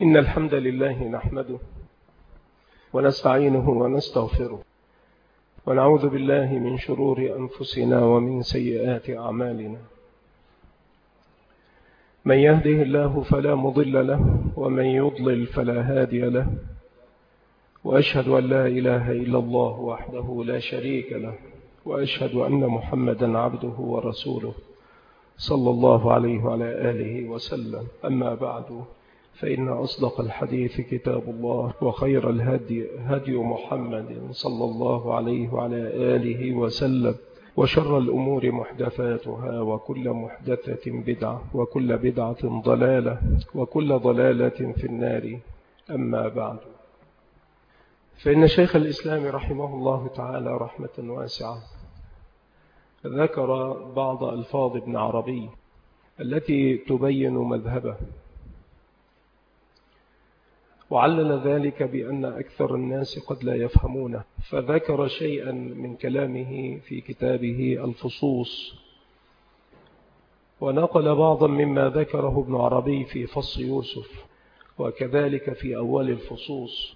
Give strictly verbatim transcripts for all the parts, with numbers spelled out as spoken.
إن الحمد لله نحمده ونستعينه ونستغفره ونعوذ بالله من شرور أنفسنا ومن سيئات أعمالنا. من يهده الله فلا مضل له ومن يضلل فلا هادي له، وأشهد أن لا إله إلا الله وحده لا شريك له، وأشهد أن محمدا عبده ورسوله صلى الله عليه وعلى آله وسلم. أما بعد، فإن أصدق الحديث كتاب الله، وخير الهدي هدي محمد صلى الله عليه وعلى آله وسلم، وشر الأمور محدثاتها، وكل محدثة بدعة، وكل بدعة ضلالة، وكل ضلالة في النار. أما بعد، فإن شيخ الإسلام رحمه الله تعالى رحمة واسعة ذكر بعض ألفاظ ابن عربي التي تبين مذهبه، وعلل ذلك بأن أكثر الناس قد لا يفهمونه، فذكر شيئا من كلامه في كتابه الفصوص، ونقل بعضا مما ذكره ابن عربي في فص يوسف، وكذلك في أول الفصوص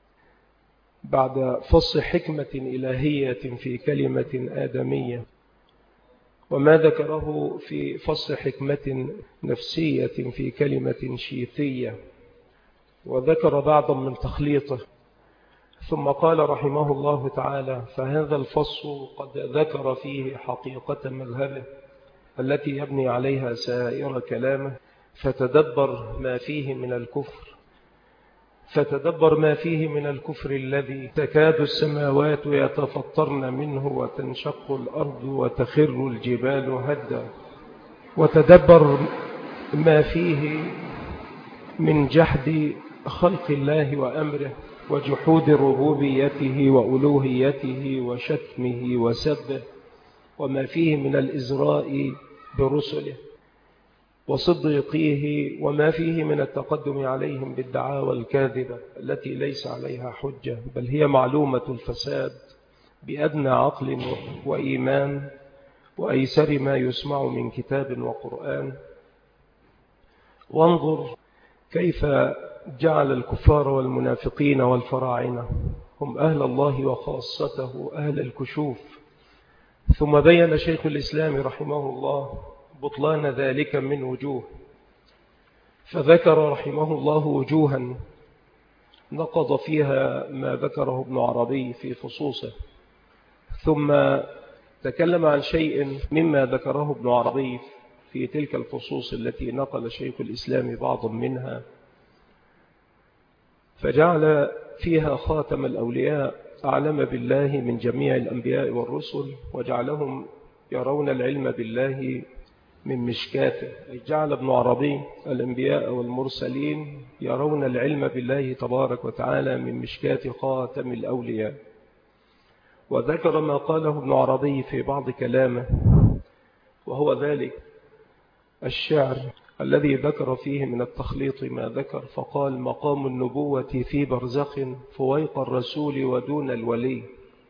بعد فص حكمة إلهية في كلمة آدمية، وما ذكره في فص حكمة نفسية في كلمة شيثية، وذكر بعضا من تخليطه، ثم قال رحمه الله تعالى: فهذا الفصل قد ذكر فيه حقيقة مذهبه التي يبني عليها سائر كلامه، فتدبر ما فيه من الكفر فتدبر ما فيه من الكفر الذي تكاد السماوات يتفطرن منه وتنشق الأرض وتخر الجبال هدا، وتدبر ما فيه من جحد خلق الله وأمره، وجحود ربوبيته وألوهيته وشتمه وسبه، وما فيه من الإزراء برسله وصديقيه، وما فيه من التقدم عليهم بالدعاوى الكاذبة التي ليس عليها حجة، بل هي معلومة الفساد بأدنى عقل وإيمان وأيسر ما يسمع من كتاب وقرآن. وانظر كيف جعل الكفار والمنافقين والفراعنة هم أهل الله وخاصته أهل الكشوف، ثم بين شيخ الإسلام رحمه الله بطلان ذلك من وجوه، فذكر رحمه الله وجوها نقض فيها ما ذكره ابن عربي في فصوصه، ثم تكلم عن شيء مما ذكره ابن عربي في تلك الفصوص التي نقل شيخ الإسلام بعضا منها، فجعل فيها خاتم الأولياء أعلم بالله من جميع الأنبياء والرسل، وجعلهم يرون العلم بالله من مشكاته، أي جعل ابن عربي الأنبياء والمرسلين يرون العلم بالله تبارك وتعالى من مشكاة خاتم الأولياء. وذكر ما قاله ابن عربي في بعض كلامه، وهو ذلك الشعر الذي ذكر فيه من التخليط ما ذكر، فقال: مقام النبوة في برزخ فويق الرسول ودون الولي.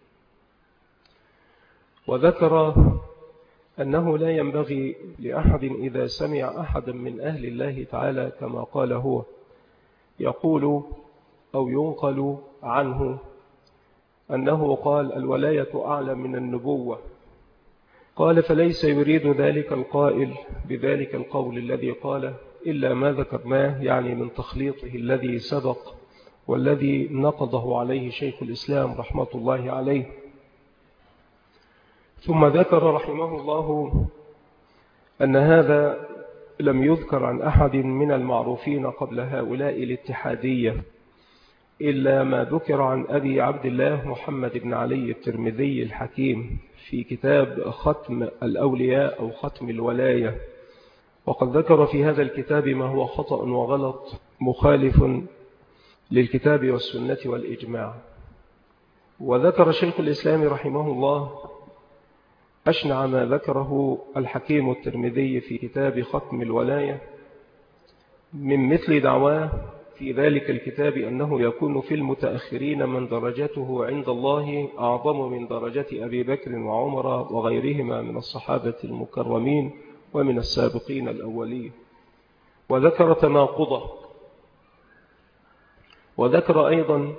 وذكر أنه لا ينبغي لأحد إذا سمع أحدا من أهل الله تعالى كما قال هو يقول أو ينقل عنه أنه قال: الولاية أعلى من النبوة. قال: فليس يريد ذلك القائل بذلك القول الذي قاله إلا ما ذكرناه، يعني من تخليطه الذي سبق والذي نقضه عليه شيخ الإسلام رحمة الله عليه. ثم ذكر رحمه الله أن هذا لم يذكر عن أحد من المعروفين قبل هؤلاء الاتحادية إلا ما ذكر عن أبي عبد الله محمد بن علي الترمذي الحكيم في كتاب ختم الأولياء أو ختم الولاية، وقد ذكر في هذا الكتاب ما هو خطأ وغلط مخالف للكتاب والسنة والإجماع. وذكر شيخ الإسلام رحمه الله أشنع ما ذكره الحكيم الترمذي في كتاب ختم الولاية من مثل دعواه في ذلك الكتاب أنه يكون في المتأخرين من درجته عند الله أعظم من درجة أبي بكر وعمر وغيرهما من الصحابة المكرمين ومن السابقين الأولين. وذكر تناقضه وذكر أيضا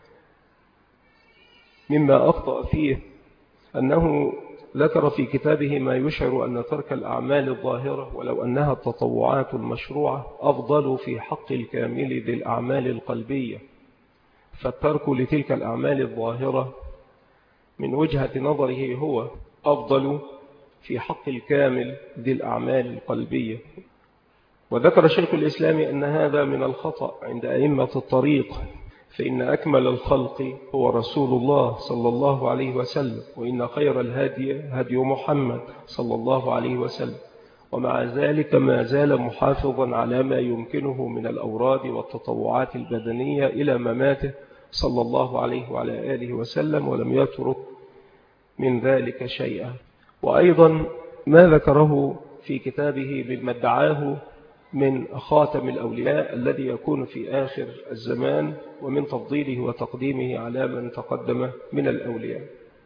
مما أخطأ فيه أنه ذكر في كتابه ما يشعر أن ترك الأعمال الظاهرة ولو أنها التطوعات المشروعة أفضل في حق الكامل ذي الأعمال القلبية، فالترك لتلك الأعمال الظاهرة من وجهة نظره هو أفضل في حق الكامل ذي الأعمال القلبية. وذكر شيخ الإسلام أن هذا من الخطأ عند أئمة الطريق، فإن أكمل الخلق هو رسول الله صلى الله عليه وسلم، وإن خير الهدي هدي محمد صلى الله عليه وسلم، ومع ذلك ما زال محافظا على ما يمكنه من الأوراد والتطوعات البدنية إلى مماته صلى الله عليه وعلى آله وسلم، ولم يترك من ذلك شيئا. وأيضا ما ذكره في كتابه مما ادعاه من خاتم الأولياء الذي يكون في آخر الزمان، ومن تفضيله وتقديمه على من تقدم من الأولياء.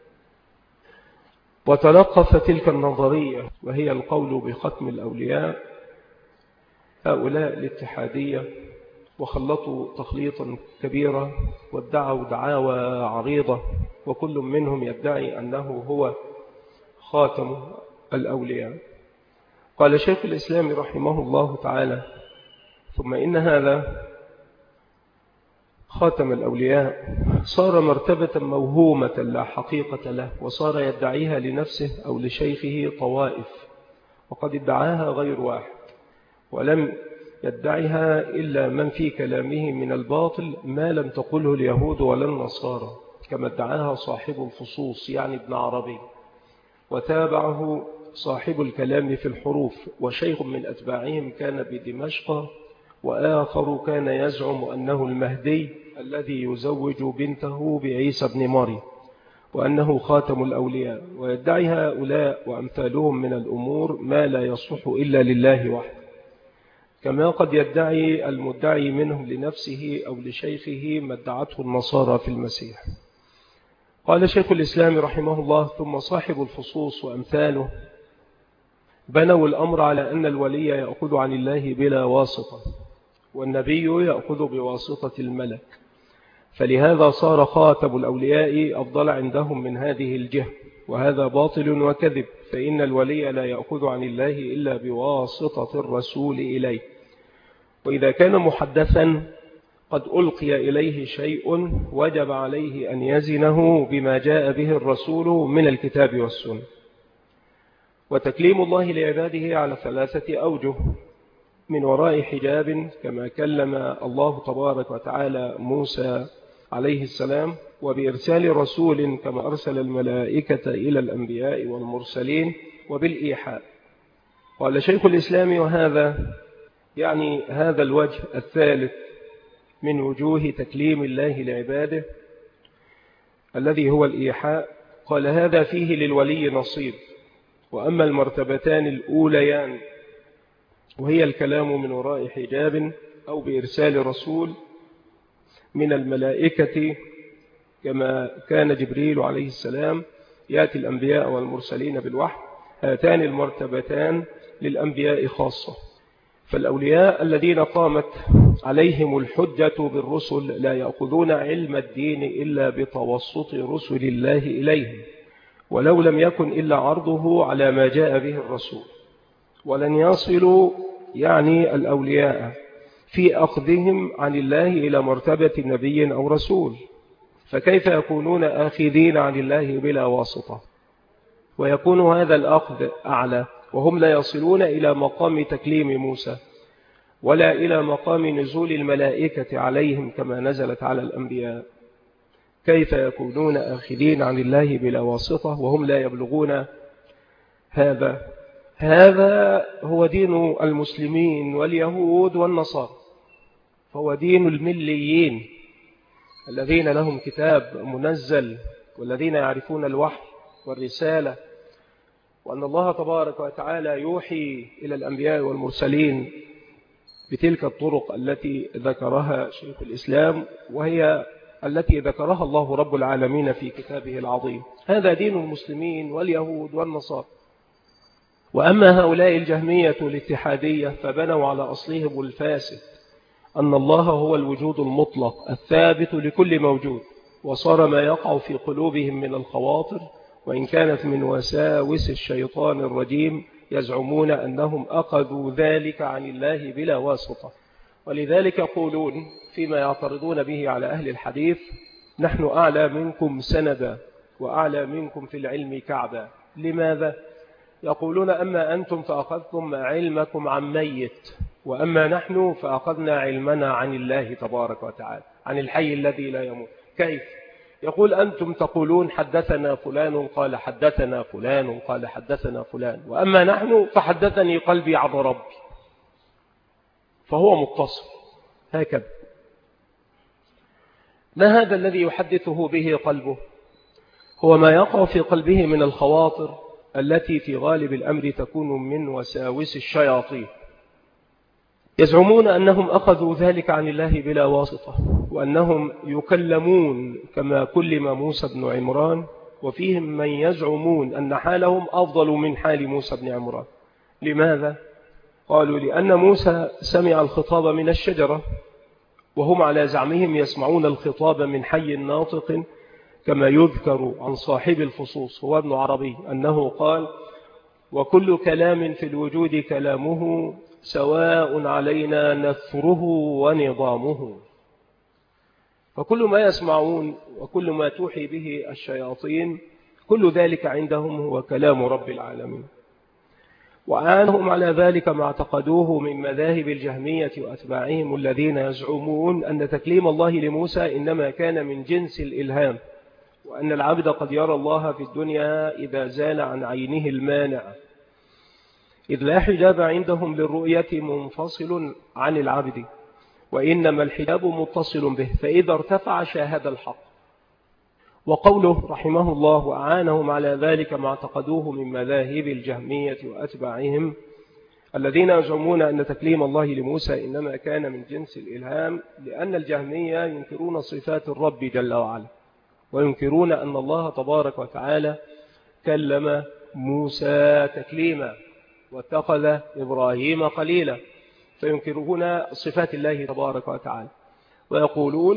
وتلقف تلك النظرية وهي القول بختم الأولياء هؤلاء الاتحادية، وخلطوا تخليطا كبيرا وادعوا دعاوى عريضة، وكل منهم يدعي أنه هو خاتم الأولياء. قال شيخ الإسلام رحمه الله تعالى: ثم إن هذا خاتم الأولياء صار مرتبة موهومة لا حقيقة له، وصار يدعيها لنفسه أو لشيخه طوائف، وقد ادعاها غير واحد، ولم يدعيها إلا من في كلامه من الباطل ما لم تقله اليهود ولا النصارى، كما ادعاها صاحب الفصوص يعني ابن عربي، وتابعه صاحب الكلام في الحروف، وشيخ من أتباعهم كان بدمشق، وآخر كان يزعم أنه المهدي الذي يزوج بنته بعيسى بن مريم، وأنه خاتم الأولياء. ويدعي هؤلاء وأمثالهم من الأمور ما لا يصلح إلا لله وحده، كما قد يدعي المدعي منهم لنفسه أو لشيخه ما ادعته النصارى في المسيح. قال شيخ الإسلام رحمه الله: ثم صاحب الفصوص وأمثاله بنوا الأمر على أن الولي يأخذ عن الله بلا واسطة، والنبي يأخذ بواسطة الملك، فلهذا صار خاتم الأولياء أفضل عندهم من هذه الجهة، وهذا باطل وكذب، فإن الولي لا يأخذ عن الله إلا بواسطة الرسول إليه، وإذا كان محدثا قد ألقي إليه شيء وجب عليه أن يزنه بما جاء به الرسول من الكتاب والسنة. وتكليم الله لعباده على ثلاثة أوجه: من وراء حجاب كما كلم الله تبارك وتعالى موسى عليه السلام، وبإرسال رسول كما أرسل الملائكة إلى الأنبياء والمرسلين، وبالإيحاء. قال شيخ الإسلام: وهذا يعني هذا الوجه الثالث من وجوه تكليم الله لعباده الذي هو الإيحاء، قال: هذا فيه للولي نصيب. وأما المرتبتان الأوليان وهي الكلام من وراء حجاب أو بإرسال رسول من الملائكة كما كان جبريل عليه السلام يأتي الأنبياء والمرسلين بالوحي، هاتان المرتبتان للأنبياء خاصة، فالأولياء الذين قامت عليهم الحجة بالرسل لا يأخذون علم الدين إلا بتوسط رسل الله إليهم، ولو لم يكن إلا عرضه على ما جاء به الرسول، ولن يصلوا يعني الأولياء في أخذهم عن الله إلى مرتبة نبي أو رسول، فكيف يكونون آخذين عن الله بلا واسطة؟ ويكون هذا الأخذ أعلى وهم لا يصلون إلى مقام تكليم موسى ولا إلى مقام نزول الملائكة عليهم كما نزلت على الأنبياء. كيف يكونون آخذين عن الله بلا واسطة وهم لا يبلغون هذا؟ هذا هو دين المسلمين واليهود والنصارى، فهو دين المليين الذين لهم كتاب منزل والذين يعرفون الوحي والرسالة، وأن الله تبارك وتعالى يوحي إلى الأنبياء والمرسلين بتلك الطرق التي ذكرها شيخ الإسلام، وهي التي ذكرها الله رب العالمين في كتابه العظيم. هذا دين المسلمين واليهود والنصارى. وأما هؤلاء الجهمية الاتحادية فبنوا على أصلهم الفاسد أن الله هو الوجود المطلق الثابت لكل موجود، وصار ما يقع في قلوبهم من الخواطر وإن كانت من وساوس الشيطان الرجيم يزعمون أنهم أخذوا ذلك عن الله بلا واسطة. ولذلك يقولون فيما يعترضون به على أهل الحديث: نحن أعلى منكم سندا وأعلى منكم في العلم كعبا. لماذا؟ يقولون: أما أنتم فأخذتم علمكم عن ميت، وأما نحن فأخذنا علمنا عن الله تبارك وتعالى، عن الحي الذي لا يموت. كيف؟ يقول: أنتم تقولون حدثنا فلان قال حدثنا فلان قال حدثنا فلان، وأما نحن فحدثني قلبي عن ربي، فهو متصل هكذا. ما هذا الذي يحدثه به قلبه؟ هو ما يقع في قلبه من الخواطر التي في غالب الأمر تكون من وساوس الشياطين. يزعمون أنهم أخذوا ذلك عن الله بلا واسطة، وأنهم يكلمون كما كلم موسى بن عمران، وفيهم من يزعمون أن حالهم أفضل من حال موسى بن عمران. لماذا؟ قالوا: لأن موسى سمع الخطاب من الشجرة، وهم على زعمهم يسمعون الخطاب من حي ناطق، كما يذكر عن صاحب الفصوص هو ابن عربي أنه قال: وكل كلام في الوجود كلامه سواء علينا نثره ونظامه. فكل ما يسمعون وكل ما توحي به الشياطين كل ذلك عندهم هو كلام رب العالمين. وأعانهم على ذلك ما اعتقدوه من مذاهب الجهمية وأتباعهم الذين يزعمون أن تكليم الله لموسى إنما كان من جنس الإلهام، وأن العبد قد يرى الله في الدنيا إذا زال عن عينه المانع، إذ لا حجاب عندهم للرؤية منفصل عن العبد، وإنما الحجاب متصل به، فإذا ارتفع شاهد الحق. وقوله رحمه الله: وأعانهم على ذلك ما اعتقدوه من مذاهب الجهمية وأتباعهم الذين يزعمون أن تكليم الله لموسى إنما كان من جنس الإلهام، لأن الجهمية ينكرون صفات الرب جل وعلا، وينكرون أن الله تبارك وتعالى كلم موسى تكليما واتخذ إبراهيم خليلا، فينكرون صفات الله تبارك وتعالى، ويقولون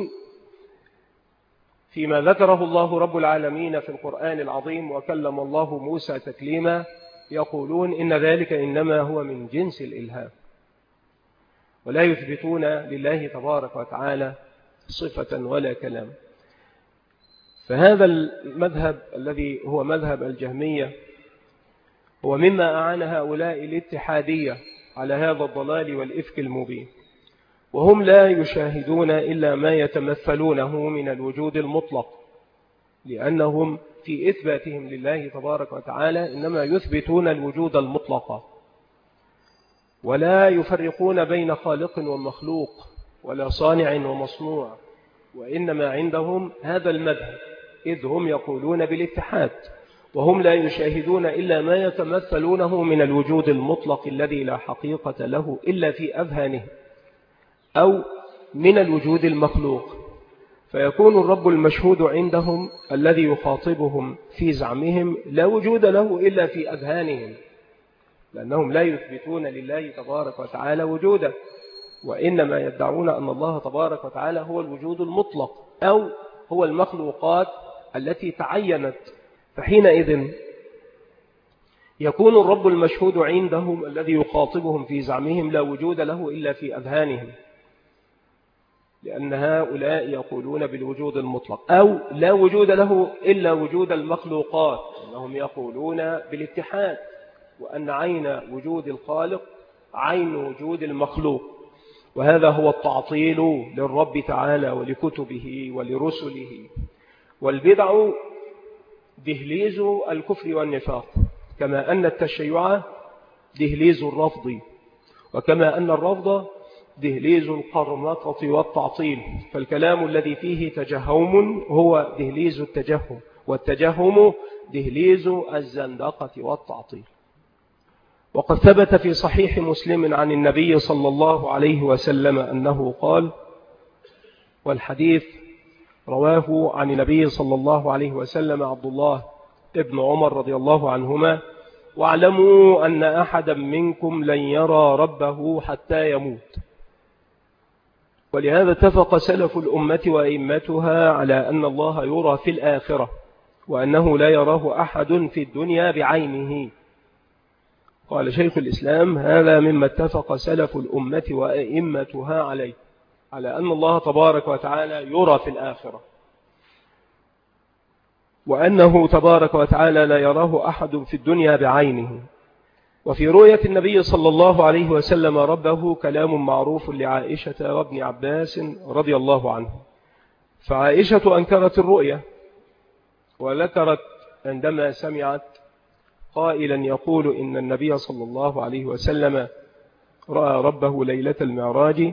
فيما ذكره الله رب العالمين في القرآن العظيم: وكلم الله موسى تكليما، يقولون إن ذلك إنما هو من جنس الإلهام، ولا يثبتون لله تبارك وتعالى صفة ولا كلام. فهذا المذهب الذي هو مذهب الجهمية هو مما أعان هؤلاء الاتحادية على هذا الضلال والإفك المبين، وهم لا يشاهدون إلا ما يتمثلونه من الوجود المطلق، لأنهم في إثباتهم لله تبارك وتعالى إنما يثبتون الوجود المطلق، ولا يفرقون بين خالق ومخلوق ولا صانع ومصنوع، وإنما عندهم هذا المذهب، إذ هم يقولون بالاتحاد، وهم لا يشاهدون إلا ما يتمثلونه من الوجود المطلق الذي لا حقيقة له إلا في أذهانهم، أو من الوجود المخلوق. فيكون الرب المشهود عندهم الذي يخاطبهم في زعمهم لا وجود له إلا في أذهانهم، لأنهم لا يثبتون لله تبارك وتعالى وجوده، وإنما يدعون أن الله تبارك وتعالى هو الوجود المطلق أو هو المخلوقات التي تعينت. فحينئذ يكون الرب المشهود عندهم الذي يخاطبهم في زعمهم لا وجود له إلا في أذهانهم، لأن هؤلاء يقولون بالوجود المطلق، أو لا وجود له إلا وجود المخلوقات، أنهم يقولون بالاتحاد، وأن عين وجود الخالق عين وجود المخلوق، وهذا هو التعطيل للرب تعالى ولكتبه ولرسله. والبدع دهليز الكفر والنفاق، كما أن التشيع دهليز الرفض، وكما أن الرفض دهليز القرمطة والتعطيل. فالكلام الذي فيه تجهم هو دهليز التجهم، والتجهم دهليز الزندقة والتعطيل. وقد ثبت في صحيح مسلم عن النبي صلى الله عليه وسلم أنه قال، والحديث رواه عن النبي صلى الله عليه وسلم عبد الله ابن عمر رضي الله عنهما: واعلموا أن أحدا منكم لن يرى ربه حتى يموت. ولهذا اتفق سلف الأمة وأئمتها على أن الله يرى في الآخرة، وأنه لا يراه أحد في الدنيا بعينه. قال شيخ الإسلام: هذا مما اتفق سلف الأمة وأئمتها عليه، على أن الله تبارك وتعالى يرى في الآخرة، وأنه تبارك وتعالى لا يراه أحد في الدنيا بعينه. وفي رؤية النبي صلى الله عليه وسلم ربه كلام معروف لعائشة وابن عباس رضي الله عنه. فعائشة أنكرت الرؤية وذكرت عندما سمعت قائلا يقول إن النبي صلى الله عليه وسلم رأى ربه ليلة المعراج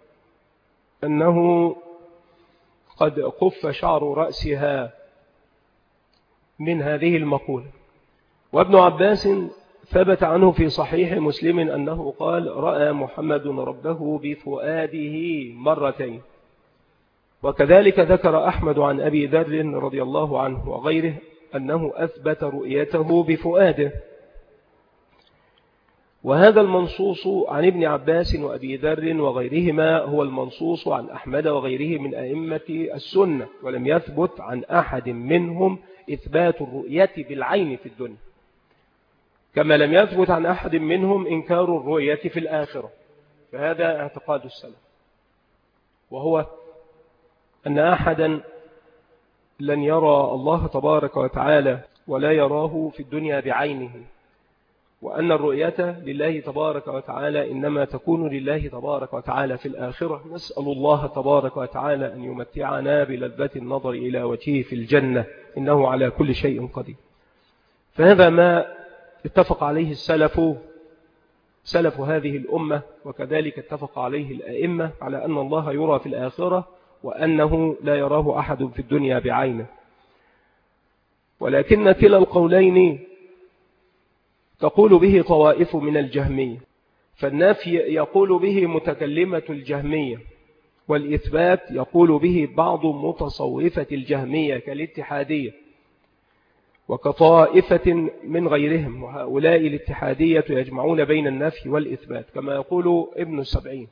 أنه قد قف شعر رأسها من هذه المقولة. وابن عباس ثبت عنه في صحيح مسلم أنه قال: رأى محمد ربه بفؤاده مرتين. وكذلك ذكر أحمد عن أبي ذر رضي الله عنه وغيره أنه أثبت رؤيته بفؤاده. وهذا المنصوص عن ابن عباس وأبي ذر وغيرهما هو المنصوص عن أحمد وغيره من أئمة السنة، ولم يثبت عن أحد منهم إثبات الرؤية بالعين في الدنيا، كما لم يثبت عن أحد منهم إنكار الرؤية في الآخرة. فهذا اعتقاد السلف، وهو أن أحدا لن يرى الله تبارك وتعالى ولا يراه في الدنيا بعينه، وأن الرؤية لله تبارك وتعالى إنما تكون لله تبارك وتعالى في الآخرة. نسأل الله تبارك وتعالى أن يمتعنا بلذة النظر إلى وجهه في الجنة، إنه على كل شيء قدير. فهذا ما اتفق عليه السلف سلف هذه الأمة، وكذلك اتفق عليه الأئمة على أن الله يرى في الآخرة، وأنه لا يراه أحد في الدنيا بعينه. ولكن كلا القولين تقول به طوائف من الجهمية، فالنفي يقول به متكلمة الجهمية، والإثبات يقول به بعض متصوفة الجهمية كالاتحادية وكطائفة من غيرهم. وهؤلاء الاتحادية يجمعون بين النفي والإثبات، كما يقول ابن السبعين: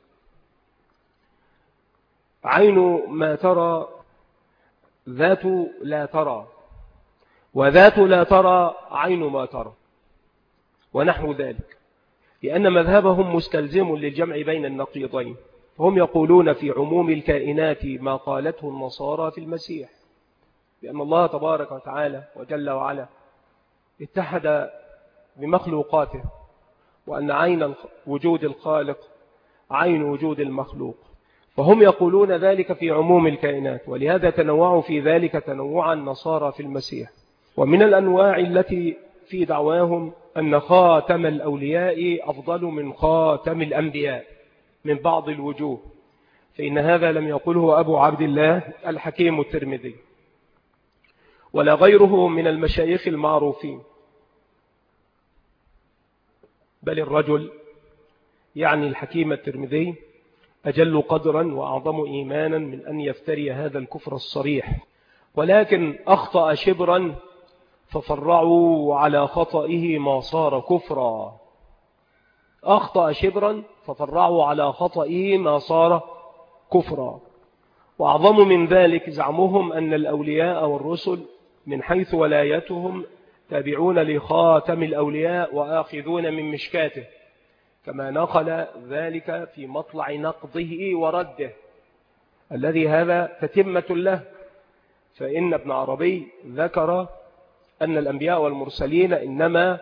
عين ما ترى ذات لا ترى، وذات لا ترى عين ما ترى، ونحو ذلك، لأن مذهبهم مستلزم للجمع بين النقيضين. هم يقولون في عموم الكائنات ما قالته النصارى في المسيح، لأن الله تبارك وتعالى وجل وعلا اتحد بمخلوقاته، وأن عين وجود الخالق عين وجود المخلوق، فهم يقولون ذلك في عموم الكائنات، ولهذا تنوعوا في ذلك تنوع النصارى في المسيح. ومن الأنواع التي في دعواهم أن خاتم الأولياء أفضل من خاتم الأنبياء من بعض الوجوه، فإن هذا لم يقله أبو عبد الله الحكيم الترمذي ولا غيره من المشايخ المعروفين، بل الرجل يعني الحكيم الترمذي أجل قدرا وأعظم إيمانا من أن يفتري هذا الكفر الصريح، ولكن أخطأ شبرا ففرعوا على خطئه ما صار كفرا. أخطأ شبرا ففرعوا على خطئه ما صار كفرا. وأعظم من ذلك زعمهم أن الأولياء والرسل من حيث ولايتهم تابعون لخاتم الأولياء وآخذون من مشكاته، كما نقل ذلك في مطلع نقضه ورده، الذي هذا تتمة له. فإن ابن عربي ذكر أن الأنبياء والمرسلين إنما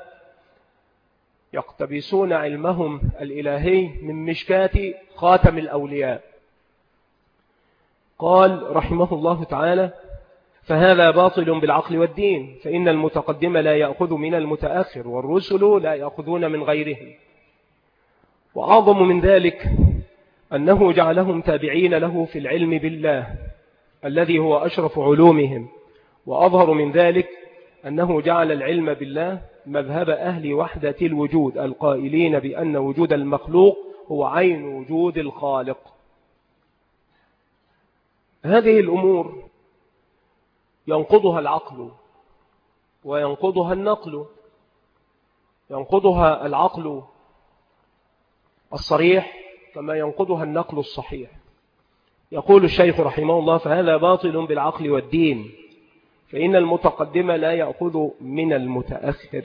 يقتبسون علمهم الإلهي من مشكاة خاتم الأولياء. قال رحمه الله تعالى: فهذا باطل بالعقل والدين، فإن المتقدم لا يأخذ من المتأخر، والرسل لا يأخذون من غيرهم. وأعظم من ذلك أنه جعلهم تابعين له في العلم بالله الذي هو أشرف علومهم. وأظهر من ذلك أنه جعل العلم بالله مذهب أهل وحدة الوجود القائلين بأن وجود المخلوق هو عين وجود الخالق. هذه الأمور ينقضها العقل وينقضها النقل. ينقضها العقل الصريح كما ينقضها النقل الصحيح. يقول الشيخ رحمه الله: فهذا باطل بالعقل والدين، فإن المتقدم لا يأخذ من المتأخر.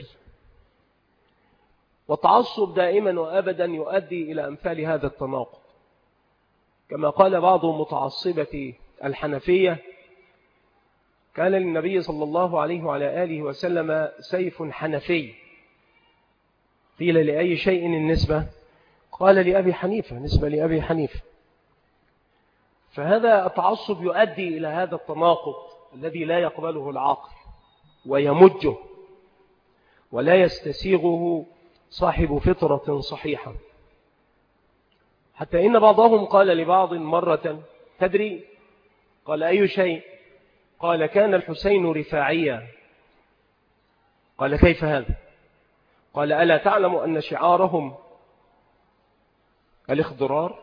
والتعصب دائما وأبدا يؤدي إلى أمثال هذا التناقض، كما قال بعض متعصبة الحنفية: كان للنبي صلى الله عليه وعلى آله وسلم سيف حنفي. قيل: لأي شيء النسبة؟ قال: لأبي حنيفة، نسبة لأبي حنيفة. فهذا التعصب يؤدي إلى هذا التناقض الذي لا يقبله العقل ويمجه ولا يستسيغه صاحب فطرة صحيحة. حتى إن بعضهم قال لبعض مرة: تدري؟ قال: أي شيء؟ قال: كان الحسين رفاعيا. قال: كيف هذا؟ قال: ألا تعلم أن شعارهم الاخضرار،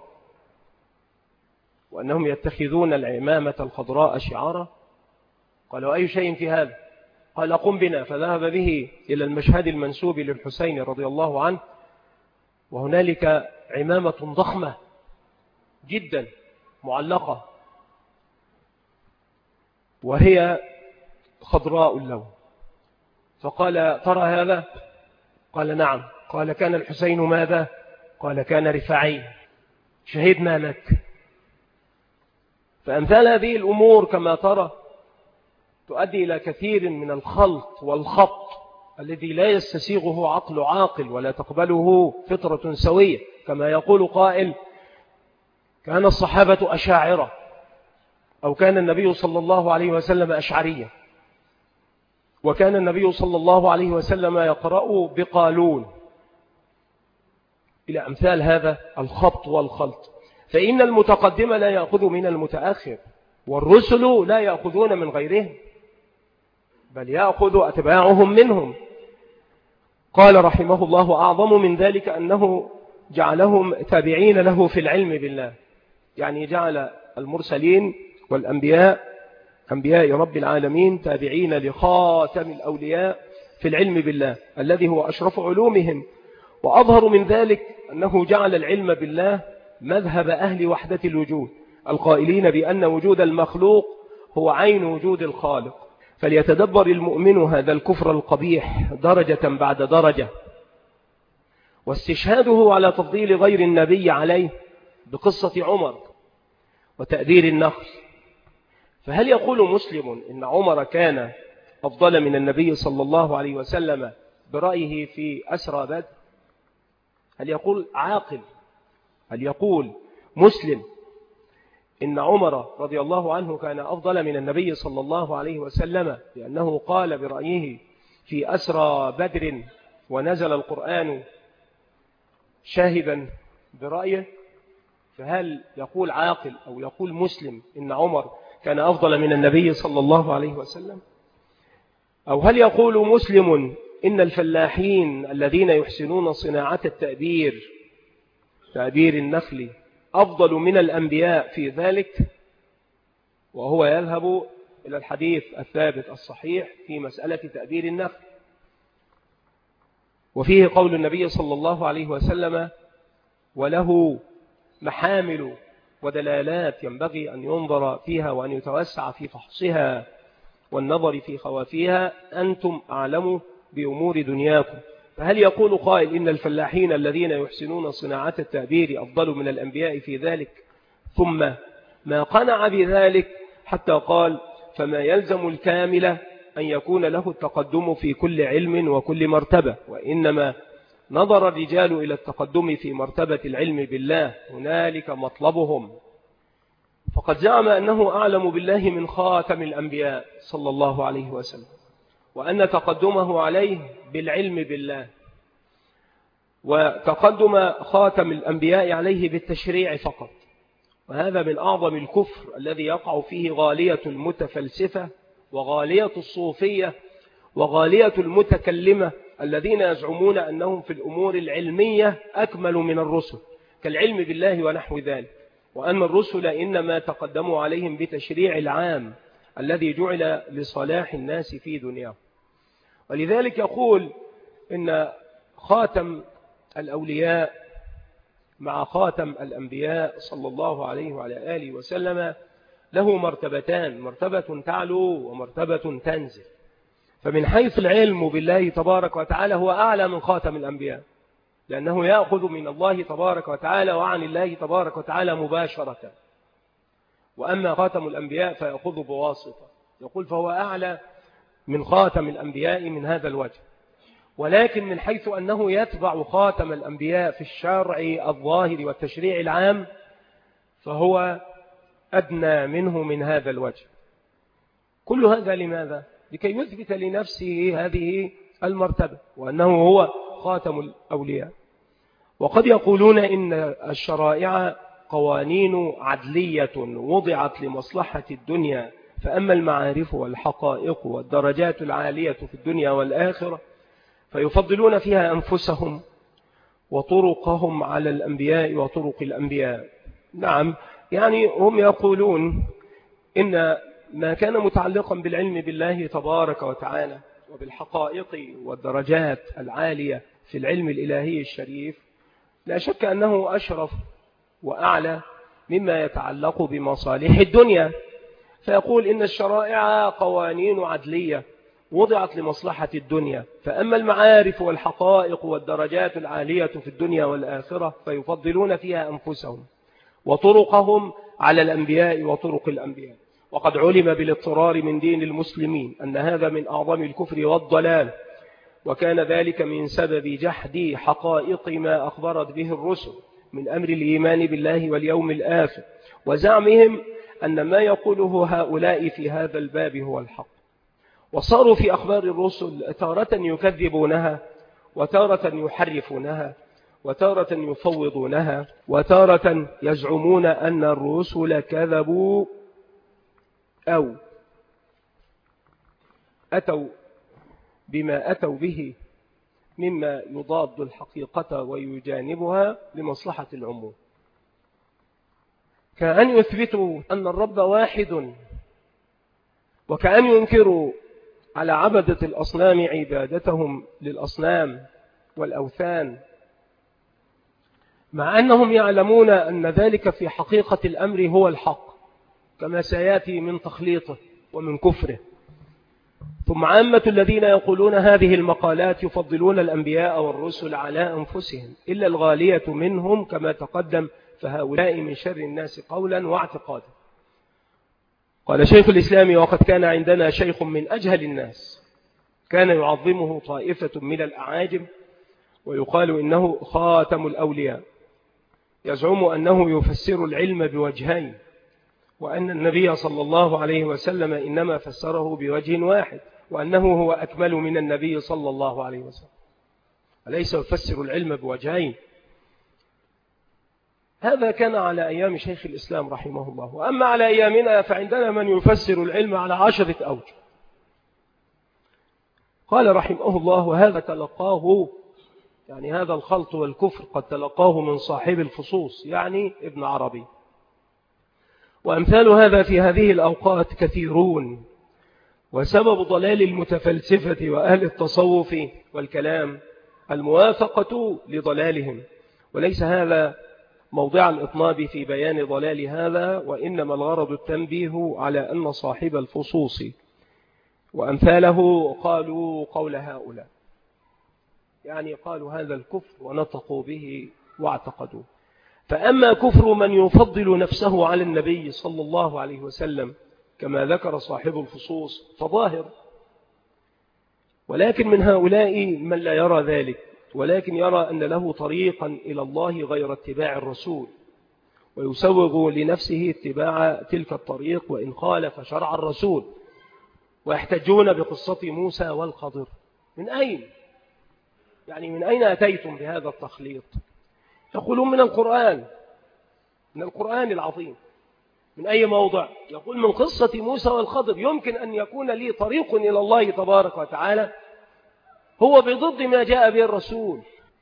وأنهم يتخذون العمامة الخضراء شعارا؟ قال: وأي شيء في هذا؟ قال: قم بنا. فذهب به إلى المشهد المنسوب للحسين رضي الله عنه، وهنالك عمامة ضخمة جدا معلقة، وهي خضراء اللون. فقال: ترى هذا؟ قال: نعم. قال: كان الحسين ماذا؟ قال: كان رفاعي. شهدنا لك. فأمثال هذه الأمور كما ترى تؤدي إلى كثير من الخلط والخط الذي لا يستسيغه عقل عاقل ولا تقبله فطرة سوية. كما يقول قائل: كان الصحابة أشاعرة، أو كان النبي صلى الله عليه وسلم أشعريا، وكان النبي صلى الله عليه وسلم يقرأ بقالون، إلى أمثال هذا الخبط والخلط. فإن المتقدم لا يأخذ من المتأخر، والرسل لا يأخذون من غيرهم، بل يأخذ أتباعهم منهم. قال رحمه الله: أعظم من ذلك أنه جعلهم تابعين له في العلم بالله، يعني جعل المرسلين والأنبياء أنبياء رب العالمين تابعين لخاتم الأولياء في العلم بالله الذي هو أشرف علومهم. وأظهر من ذلك أنه جعل العلم بالله مذهب أهل وحدة الوجود القائلين بأن وجود المخلوق هو عين وجود الخالق. فليتدبر المؤمن هذا الكفر القبيح درجة بعد درجة، واستشهاده على تفضيل غير النبي عليه بقصة عمر وتأدير النخل. فهل يقول مسلم إن عمر كان أفضل من النبي صلى الله عليه وسلم برأيه في أسرى بدر؟ هل يقول عاقل، هل يقول مسلم إن عمر رضي الله عنه كان أفضل من النبي صلى الله عليه وسلم لأنه قال برأيه في أسرى بدر ونزل القرآن شاهدا برأيه؟ فهل يقول عاقل أو يقول مسلم إن عمر كان أفضل من النبي صلى الله عليه وسلم؟ أو هل يقول مسلم إن الفلاحين الذين يحسنون صناعة التأبير تأبير النخل أفضل من الأنبياء في ذلك؟ وهو يذهب إلى الحديث الثابت الصحيح في مسألة تأبير النخل، وفيه قول النبي صلى الله عليه وسلم: وله محامل ودلالات ينبغي أن ينظر فيها وأن يتوسع في فحصها والنظر في خوافيها، أنتم أعلموا بأمور دنياكم. فهل يقول قائل إن الفلاحين الذين يحسنون صناعة التأبير أفضل من الأنبياء في ذلك، ثم ما قنع بذلك حتى قال: فما يلزم الكامل أن يكون له التقدم في كل علم وكل مرتبة، وإنما نظر الرجال إلى التقدم في مرتبة العلم بالله، هنالك مطلبهم. فقد زعم أنه أعلم بالله من خاتم الأنبياء صلى الله عليه وسلم، وأن تقدمه عليه بالعلم بالله، وتقدم خاتم الأنبياء عليه بالتشريع فقط. وهذا من أعظم الكفر الذي يقع فيه غالية المتفلسفة وغالية الصوفية وغالية المتكلمة الذين يزعمون أنهم في الأمور العلمية أكمل من الرسل كالعلم بالله ونحو ذلك، وأن الرسل إنما تقدموا عليهم بتشريع العام الذي جعل لصلاح الناس في دنياهم. ولذلك يقول إن خاتم الأولياء مع خاتم الأنبياء صلى الله عليه وعلى آله وسلم له مرتبتان، مرتبة تعلو ومرتبة تنزل. فمن حيث العلم بالله تبارك وتعالى هو أعلى من خاتم الأنبياء، لأنه يأخذ من الله تبارك وتعالى وعن الله تبارك وتعالى مباشرة. وأما خاتم الأنبياء فيأخذ بواسطة، يقول فهو أعلى من خاتم الأنبياء من هذا الوجه. ولكن من حيث أنه يتبع خاتم الأنبياء في الشرع الظاهر والتشريع العام فهو أدنى منه من هذا الوجه. كل هذا لماذا؟ لكي يثبت لنفسه هذه المرتبة وأنه هو خاتم الأولياء. وقد يقولون إن الشرائع قوانين عدلية وضعت لمصلحة الدنيا، فأما المعارف والحقائق والدرجات العالية في الدنيا والآخرة فيفضلون فيها أنفسهم وطرقهم على الأنبياء وطرق الأنبياء. نعم، يعني هم يقولون إن ما كان متعلقا بالعلم بالله تبارك وتعالى وبالحقائق والدرجات العالية في العلم الإلهي الشريف لا شك أنه أشرف وأعلى مما يتعلق بمصالح الدنيا. فيقول إن الشرائع قوانين عدلية وضعت لمصلحة الدنيا، فأما المعارف والحقائق والدرجات العالية في الدنيا والآخرة فيفضلون فيها أنفسهم وطرقهم على الأنبياء وطرق الأنبياء. وقد علم بالاضطرار من دين المسلمين أن هذا من أعظم الكفر والضلال، وكان ذلك من سبب جحد حقائق ما أخبرت به الرسل من أمر الإيمان بالله واليوم الآخر، وزعمهم أن ما يقوله هؤلاء في هذا الباب هو الحق. وصاروا في أخبار الرسل تارة يكذبونها وتارة يحرفونها وتارة يفوضونها وتارة يزعمون أن الرسل كذبوا أو أتوا بما أتوا به مما يضاد الحقيقة ويجانبها لمصلحة العموم، كأن يثبتوا أن الرب واحد، وكأن ينكروا على عبدة الأصنام عبادتهم للأصنام والأوثان، مع أنهم يعلمون أن ذلك في حقيقة الأمر هو الحق، كما سيأتي من تخليطه ومن كفره. ثم عامة الذين يقولون هذه المقالات يفضلون الأنبياء والرسل على أنفسهم إلا الغالية منهم كما تقدم، فهؤلاء من شر الناس قولا واعتقادا. قال شيخ الإسلام: وقد كان عندنا شيخ من أجهل الناس كان يعظمه طائفة من الأعاجم ويقال إنه خاتم الأولياء، يزعم أنه يفسر العلم بوجهين، وأن النبي صلى الله عليه وسلم إنما فسره بوجه واحد، وأنه هو أكمل من النبي صلى الله عليه وسلم، أليس يفسر العلم بوجهين. هذا كان على أيام شيخ الإسلام رحمه الله. وأما على أيامنا فعندنا من يفسر العلم على عشرة أوجه. قال رحمه الله: وهذا تلقاه، يعني هذا الخلط والكفر قد تلقاه من صاحب الفصوص، يعني ابن عربي. وأمثال هذا في هذه الأوقات كثيرون، وسبب ضلال المتفلسفة وأهل التصوف والكلام الموافقة لضلالهم، وليس هذا موضع الإطناب في بيان ضلال هذا، وإنما الغرض التنبيه على أن صاحب الفصوص وأمثاله قالوا قول هؤلاء، يعني قالوا هذا الكفر ونطقوا به واعتقدوا. فأما كفر من يفضل نفسه على النبي صلى الله عليه وسلم كما ذكر صاحب الفصوص فظاهر، ولكن من هؤلاء من لا يرى ذلك، ولكن يرى أن له طريقا إلى الله غير اتباع الرسول، ويسوغ لنفسه اتباع تلك الطريق وإن خالف شرع الرسول. ويحتجون بقصة موسى والخضر. من أين؟ يعني من أين أتيتم بهذا التخليط؟ يقولون من القرآن، من القرآن العظيم. من أي موضع؟ يقول من قصة موسى والخضر. يمكن أن يكون لي طريق إلى الله تبارك وتعالى هو بضد ما جاء به الرسول.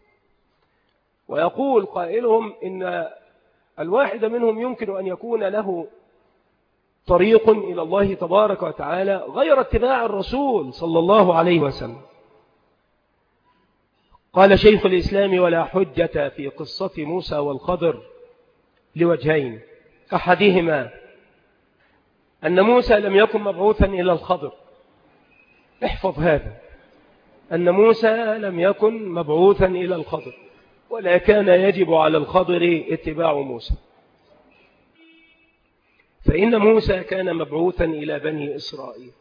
ويقول قائلهم إن الواحد منهم يمكن أن يكون له طريق إلى الله تبارك وتعالى غير اتباع الرسول صلى الله عليه وسلم. قال شيخ الإسلام: ولا حجة في قصة موسى والخضر لوجهين، أحدهما أن موسى لم يكن مبعوثا إلى الخضر. احفظ هذا، أن موسى لم يكن مبعوثا إلى الخضر، ولا كان يجب على الخضر اتباع موسى، فإن موسى كان مبعوثا إلى بني إسرائيل.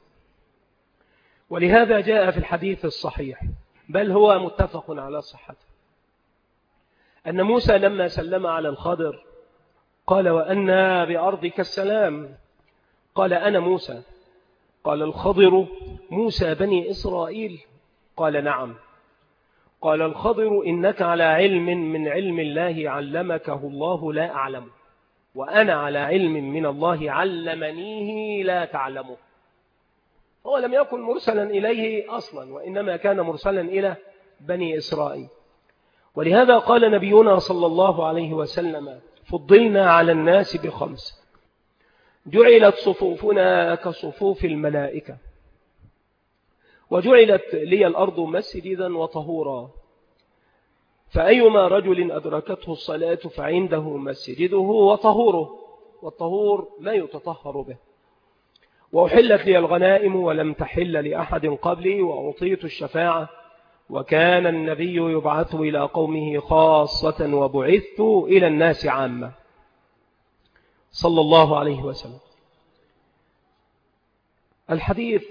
ولهذا جاء في الحديث الصحيح، بل هو متفق على صحته، أن موسى لما سلم على الخضر قال: وأنا بأرضك السلام. قال: أنا موسى. قال الخضر: موسى بني إسرائيل؟ قال: نعم. قال الخضر: إنك على علم من علم الله علمكه الله لا أعلم، وأنا على علم من الله علمنيه لا تعلمه. هو لم يكن مرسلا إليه أصلا، وإنما كان مرسلا إلى بني إسرائيل. ولهذا قال نبينا صلى الله عليه وسلم: فضلنا على الناس بخمس: جعلت صفوفنا كصفوف الملائكة، وجعلت لي الأرض مسجدا وطهورا، فأيما رجل أدركته الصلاة فعنده مسجده وطهوره، والطهور ما يتطهر به. وأحلت لي الغنائم ولم تحل لأحد قبلي، وأعطيت الشفاعة، وكان النبي يبعث إلى قومه خاصة، وبعثت إلى الناس عامة، صلى الله عليه وسلم. الحديث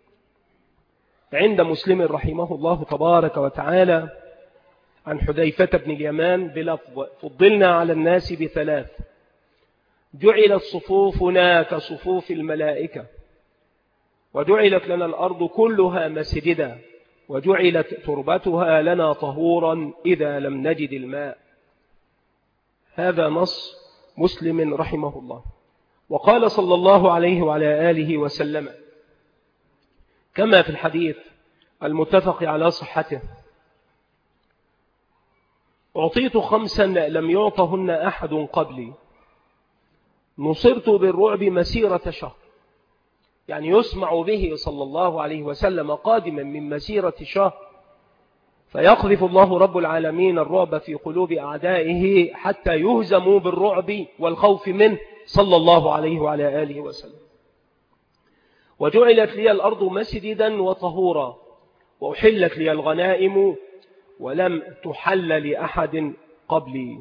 عند مسلم رحمه الله تبارك وتعالى عن حذيفة بن اليمان بلفظ: فضلنا على الناس بثلاث: جعلت صفوفنا كصفوف الملائكة، وجعلت لنا الأرض كلها مسجدا، وجعلت تربتها لنا طهورا إذا لم نجد الماء. هذا نص مسلم رحمه الله. وقال صلى الله عليه وعلى آله وسلم كما في الحديث المتفق على صحته: أعطيت خمسا لم يعطهن أحد قبلي، نصرت بالرعب مسيرة شهر. يعني يسمع به صلى الله عليه وسلم قادما من مسيرة شهر، فيقذف الله رب العالمين الرعب في قلوب أعدائه حتى يهزموا بالرعب والخوف منه صلى الله عليه وعلى آله وسلم. وجعلت لي الأرض مسجدا وطهورا، وأحلت لي الغنائم ولم تحل لأحد قبلي.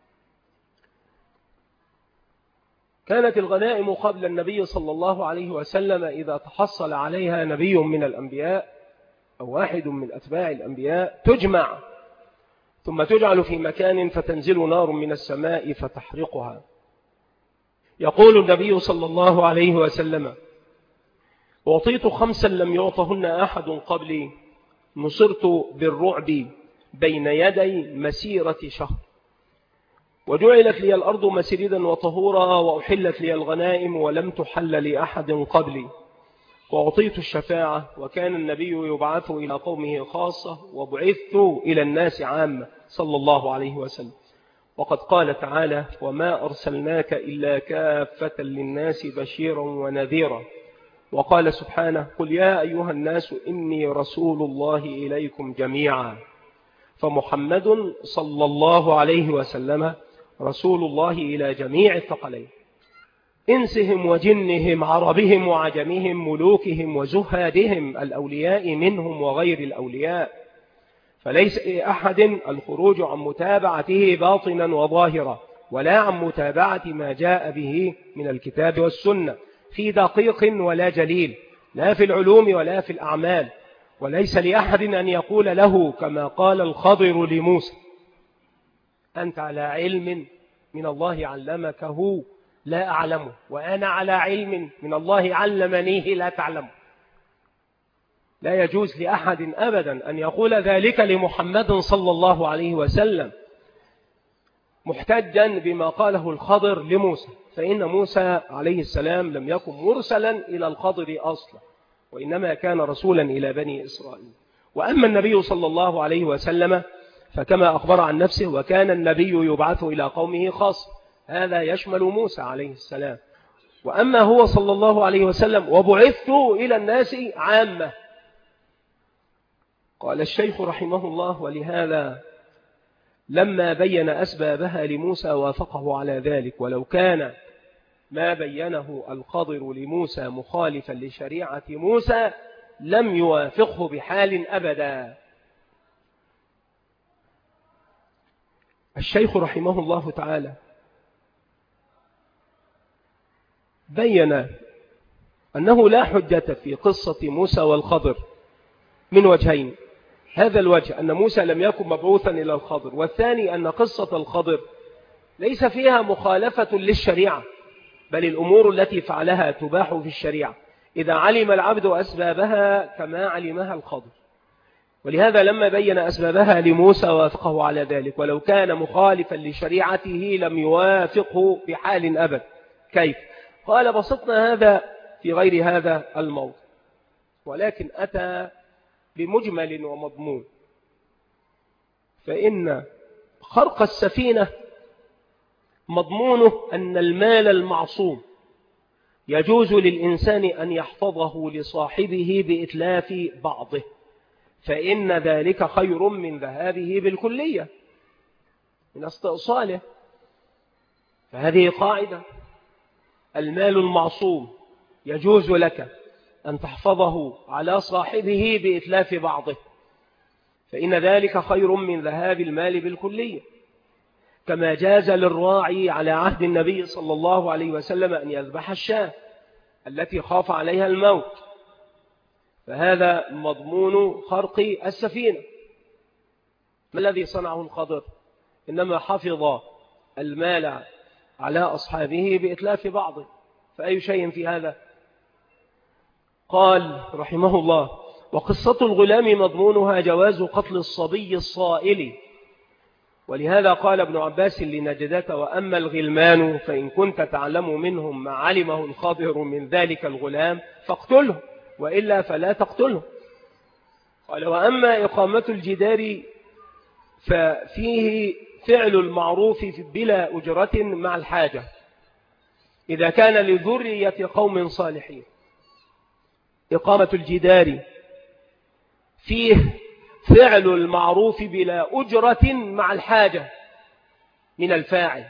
كانت الغنائم قبل النبي صلى الله عليه وسلم إذا تحصل عليها نبي من الأنبياء أو واحد من أتباع الأنبياء تجمع، ثم تجعل في مكان فتنزل نار من السماء فتحرقها. يقول النبي صلى الله عليه وسلم: أعطيت خمسا لم يعطهن أحد قبلي، نصرت بالرعب بين يدي مسيرة شهر، وجعلت لي الأرض مسجدا وطهورا، وأحلت لي الغنائم ولم تحل لأحد قبلي، وأعطيت الشفاعة، وكان النبي يبعث إلى قومه خاصة، وبعثت إلى الناس عامة، صلى الله عليه وسلم. وقد قال تعالى: وما أرسلناك إلا كافة للناس بشيرا ونذيرا. وقال سبحانه: قل يا أيها الناس إني رسول الله إليكم جميعا. فمحمد صلى الله عليه وسلم رسول الله إلى جميع الثقلين، إنسهم وجنهم، عربهم وعجمهم، ملوكهم وزهادهم، الأولياء منهم وغير الأولياء، فليس لأحد الخروج عن متابعته باطنا وظاهرا، ولا عن متابعة ما جاء به من الكتاب والسنة في دقيق ولا جليل، لا في العلوم ولا في الأعمال. وليس لأحد أن يقول له كما قال الخضر لموسى: أنت على علم من الله علمكه لا أعلمه، وأنا على علم من الله علمنيه لا تعلمه. لا يجوز لأحد أبدا أن يقول ذلك لمحمد صلى الله عليه وسلم محتجا بما قاله الخضر لموسى، فإن موسى عليه السلام لم يكن مرسلا إلى الخضر أصلا، وإنما كان رسولا إلى بني إسرائيل. وأما النبي صلى الله عليه وسلم فكما أخبر عن نفسه: وكان النبي يبعث إلى قومه خاصة، هذا يشمل موسى عليه السلام. وأما هو صلى الله عليه وسلم: وبعثت إلى الناس عامة، قال الشيخ رحمه الله: ولهذا لما بين أسبابها لموسى وافقه على ذلك، ولو كان ما بينه الخضر لموسى مخالفا لشريعة موسى لم يوافقه بحال أبدا. الشيخ رحمه الله تعالى بين أنه لا حجة في قصة موسى والخضر من وجهين: هذا الوجه أن موسى لم يكن مبعوثا إلى الخضر، والثاني أن قصة الخضر ليس فيها مخالفة للشريعة، بل الأمور التي فعلها تباح في الشريعة إذا علم العبد أسبابها كما علمها الخضر. ولهذا لما بين أسبابها لموسى وافقه على ذلك، ولو كان مخالفا لشريعته لم يوافقه بحال أبد. كيف؟ قال: بسطنا هذا في غير هذا الموضع، ولكن أتى بمجمل ومضمون. فإن خرق السفينة مضمونه أن المال المعصوم يجوز للإنسان أن يحفظه لصاحبه بإتلاف بعضه، فإن ذلك خير من ذهابه بالكلية، من استئصاله. فهذه قاعدة: المال المعصوم يجوز لك أن تحفظه على صاحبه بإتلاف بعضه، فإن ذلك خير من ذهاب المال بالكلية. كما جاز للراعي على عهد النبي صلى الله عليه وسلم أن يذبح الشاة التي خاف عليها الموت، فهذا مضمون خرق السفينة. ما الذي صنعه الخضر؟ إنما حفظ المال على أصحابه بإتلاف بعضه، فأي شيء في هذا؟ قال رحمه الله: وقصة الغلام مضمونها جواز قتل الصبي الصائل، ولهذا قال ابن عباس لنجدة: وأما الغلمان فإن كنت تعلم منهم ما علمه الخضر من ذلك الغلام فاقتله، وإلا فلا تقتله. قال: وأما إقامة الجدار ففيه فعل المعروف بلا أجرة مع الحاجة إذا كان لذرية قوم صالحين. إقامة الجدار فيه فعل المعروف بلا أجرة مع الحاجة من الفاعل،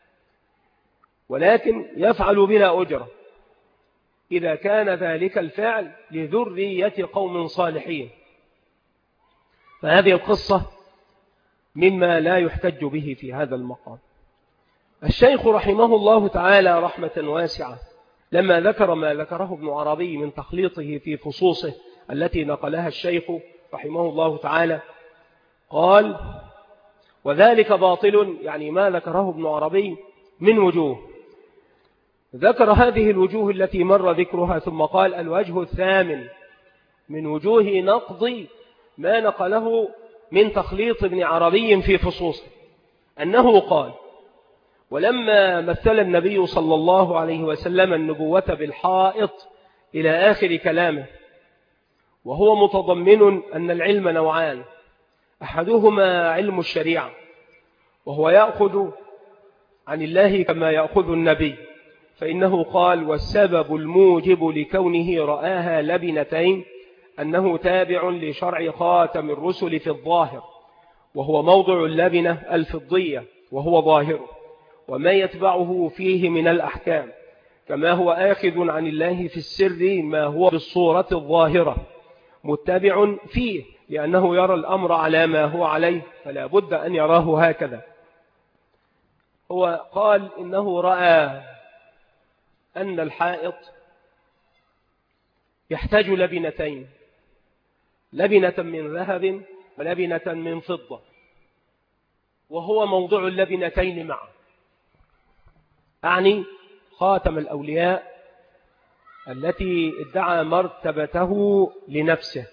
ولكن يفعل بلا أجرة إذا كان ذلك الفعل لذرية قوم صالحين. فهذه القصة مما لا يحتج به في هذا المقام. الشيخ رحمه الله تعالى رحمة واسعة لما ذكر ما ذكره ابن عربي من تخليطه في فصوصه التي نقلها الشيخ رحمه الله تعالى، قال: وذلك باطل، يعني ما ذكره ابن عربي من وجوه. ذكر هذه الوجوه التي مر ذكرها، ثم قال: الوجه الثامن من وجوه نقض ما نقله من تخليط ابن عربي في فصوصه، أنه قال: ولما مثل النبي صلى الله عليه وسلم النبوة بالحائط إلى آخر كلامه، وهو متضمن أن العلم نوعان: أحدهما علم الشريعة، وهو يأخذ عن الله كما يأخذ النبي، فإنه قال: والسبب الموجب لكونه رآها لبنتين أنه تابع لشرع خاتم الرسل في الظاهر، وهو موضع اللبنة الفضية وهو ظاهره، وما يتبعه فيه من الأحكام، كما هو آخذ عن الله في السر ما هو بالصورة الظاهرة متبع فيه، لأنه يرى الأمر على ما هو عليه فلا بد أن يراه هكذا. هو قال إنه رأى أن الحائط يحتاج لبنتين، لبنة من ذهب ولبنة من فضة، وهو موضع اللبنتين معا، أعني خاتم الأولياء التي ادعى مرتبته لنفسه.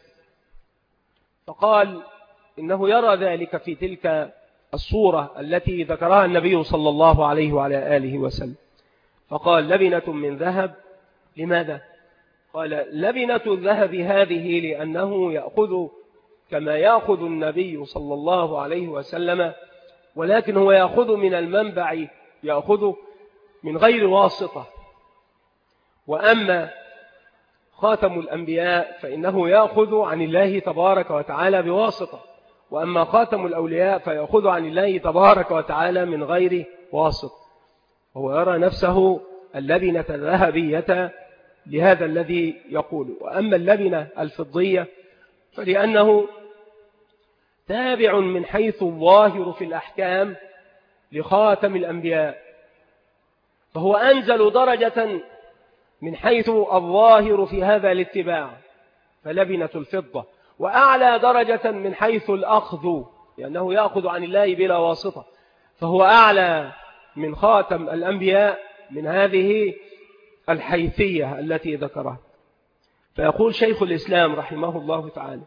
فقال إنه يرى ذلك في تلك الصورة التي ذكرها النبي صلى الله عليه وعلى آله وسلم. فقال: لبنة من ذهب. لماذا؟ قال: لبنة الذهب هذه لأنه يأخذ كما يأخذ النبي صلى الله عليه وسلم، ولكن هو يأخذ من المنبع، يأخذ من غير واسطة. وأما خاتم الأنبياء فإنه يأخذ عن الله تبارك وتعالى بواسطة، وأما خاتم الأولياء فيأخذ عن الله تبارك وتعالى من غير واسط. هو يرى نفسه اللبنة الذهبية لهذا الذي يقول. وأما اللبنة الفضية فلأنه تابع من حيث الظاهر في الأحكام لخاتم الأنبياء، فهو أنزل درجة من حيث الظاهر في هذا الاتباع فلبنة الفضة، وأعلى درجة من حيث الأخذ لأنه يأخذ عن الله بلا واسطة، فهو أعلى من خاتم الأنبياء من هذه الحيثية التي ذكرها. فيقول شيخ الإسلام رحمه الله تعالى: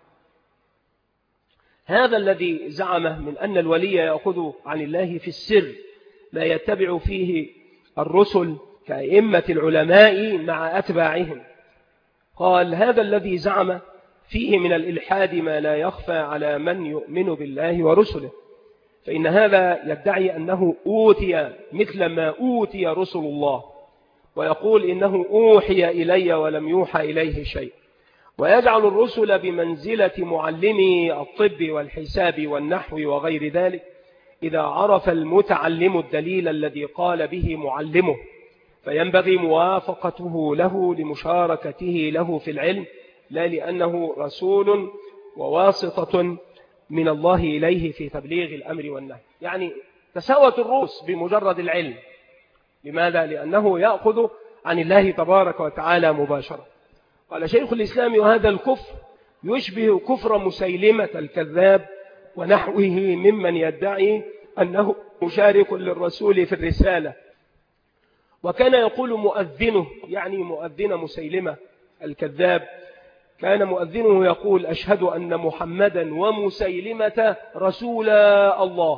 هذا الذي زعمه من أن الولي يأخذ عن الله في السر لا يتبع فيه الرسل كأئمة العلماء مع أتباعهم، قال: هذا الذي زعم فيه من الإلحاد ما لا يخفى على من يؤمن بالله ورسله، فإن هذا يدعي أنه أوتي مثل ما أوتي رسل الله، ويقول إنه أوحي إلي ولم يوحى إليه شيء، ويجعل الرسل بمنزلة معلمي الطب والحساب والنحو وغير ذلك إذا عرف المتعلم الدليل الذي قال به معلمه، فينبغي موافقته له لمشاركته له في العلم، لا لأنه رسول وواسطة من الله إليه في تبليغ الأمر والنهي. يعني تساوت الرؤوس بمجرد العلم. لماذا؟ لأنه يأخذ عن الله تبارك وتعالى مباشرة. قال شيخ الإسلام: وهذا الكفر يشبه كفر مسيلمة الكذاب ونحوه ممن يدعي أنه مشارك للرسول في الرسالة. وكان يقول مؤذنه، يعني مؤذن مسيلمة الكذاب، كان مؤذنه يقول: أشهد أن محمدا ومسيلمة رسول الله.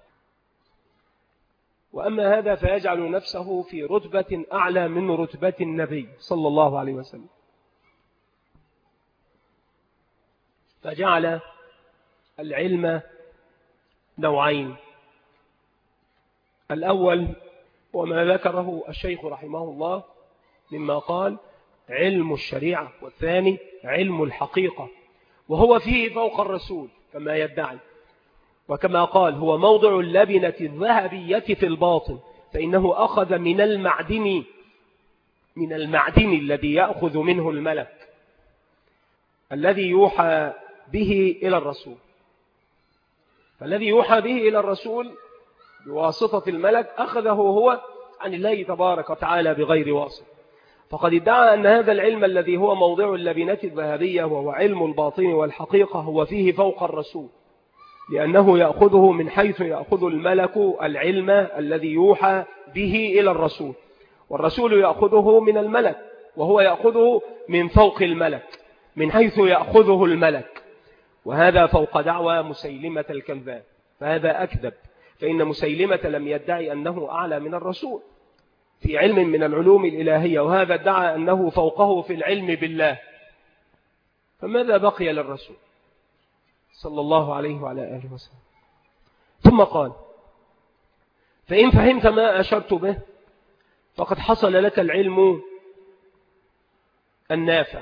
وأما هذا فيجعل نفسه في رتبة أعلى من رتبة النبي صلى الله عليه وسلم، فجعل العلم نوعين: الأول وما ذكره الشيخ رحمه الله مما قال علم الشريعة، والثاني علم الحقيقة، وهو فيه فوق الرسول كما يدعي، وكما قال هو موضع اللبنة الذهبية في الباطن، فإنه أخذ من المعدن من المعدن الذي يأخذ منه الملك الذي يوحى به إلى الرسول. فالذي يوحى به إلى الرسول بواسطة الملك أخذه هو عن الله تبارك وتعالى بغير واسطة. فقد ادعى أن هذا العلم الذي هو موضع اللبنة الذهبية وهو علم الباطن والحقيقة هو فيه فوق الرسول، لأنه يأخذه من حيث يأخذ الملك العلم الذي يوحى به إلى الرسول، والرسول يأخذه من الملك، وهو يأخذه من فوق الملك من حيث يأخذه الملك، وهذا فوق دعوى مسيلمة الكذاب. فهذا أكذب، فإن مسيلمة لم يدعي أنه أعلى من الرسول في علم من العلوم الإلهية، وهذا ادعى أنه فوقه في العلم بالله. فماذا بقي للرسول صلى الله عليه وعلى آله وسلم؟ ثم قال: فإن فهمت ما أشرت به فقد حصل لك العلم النافع.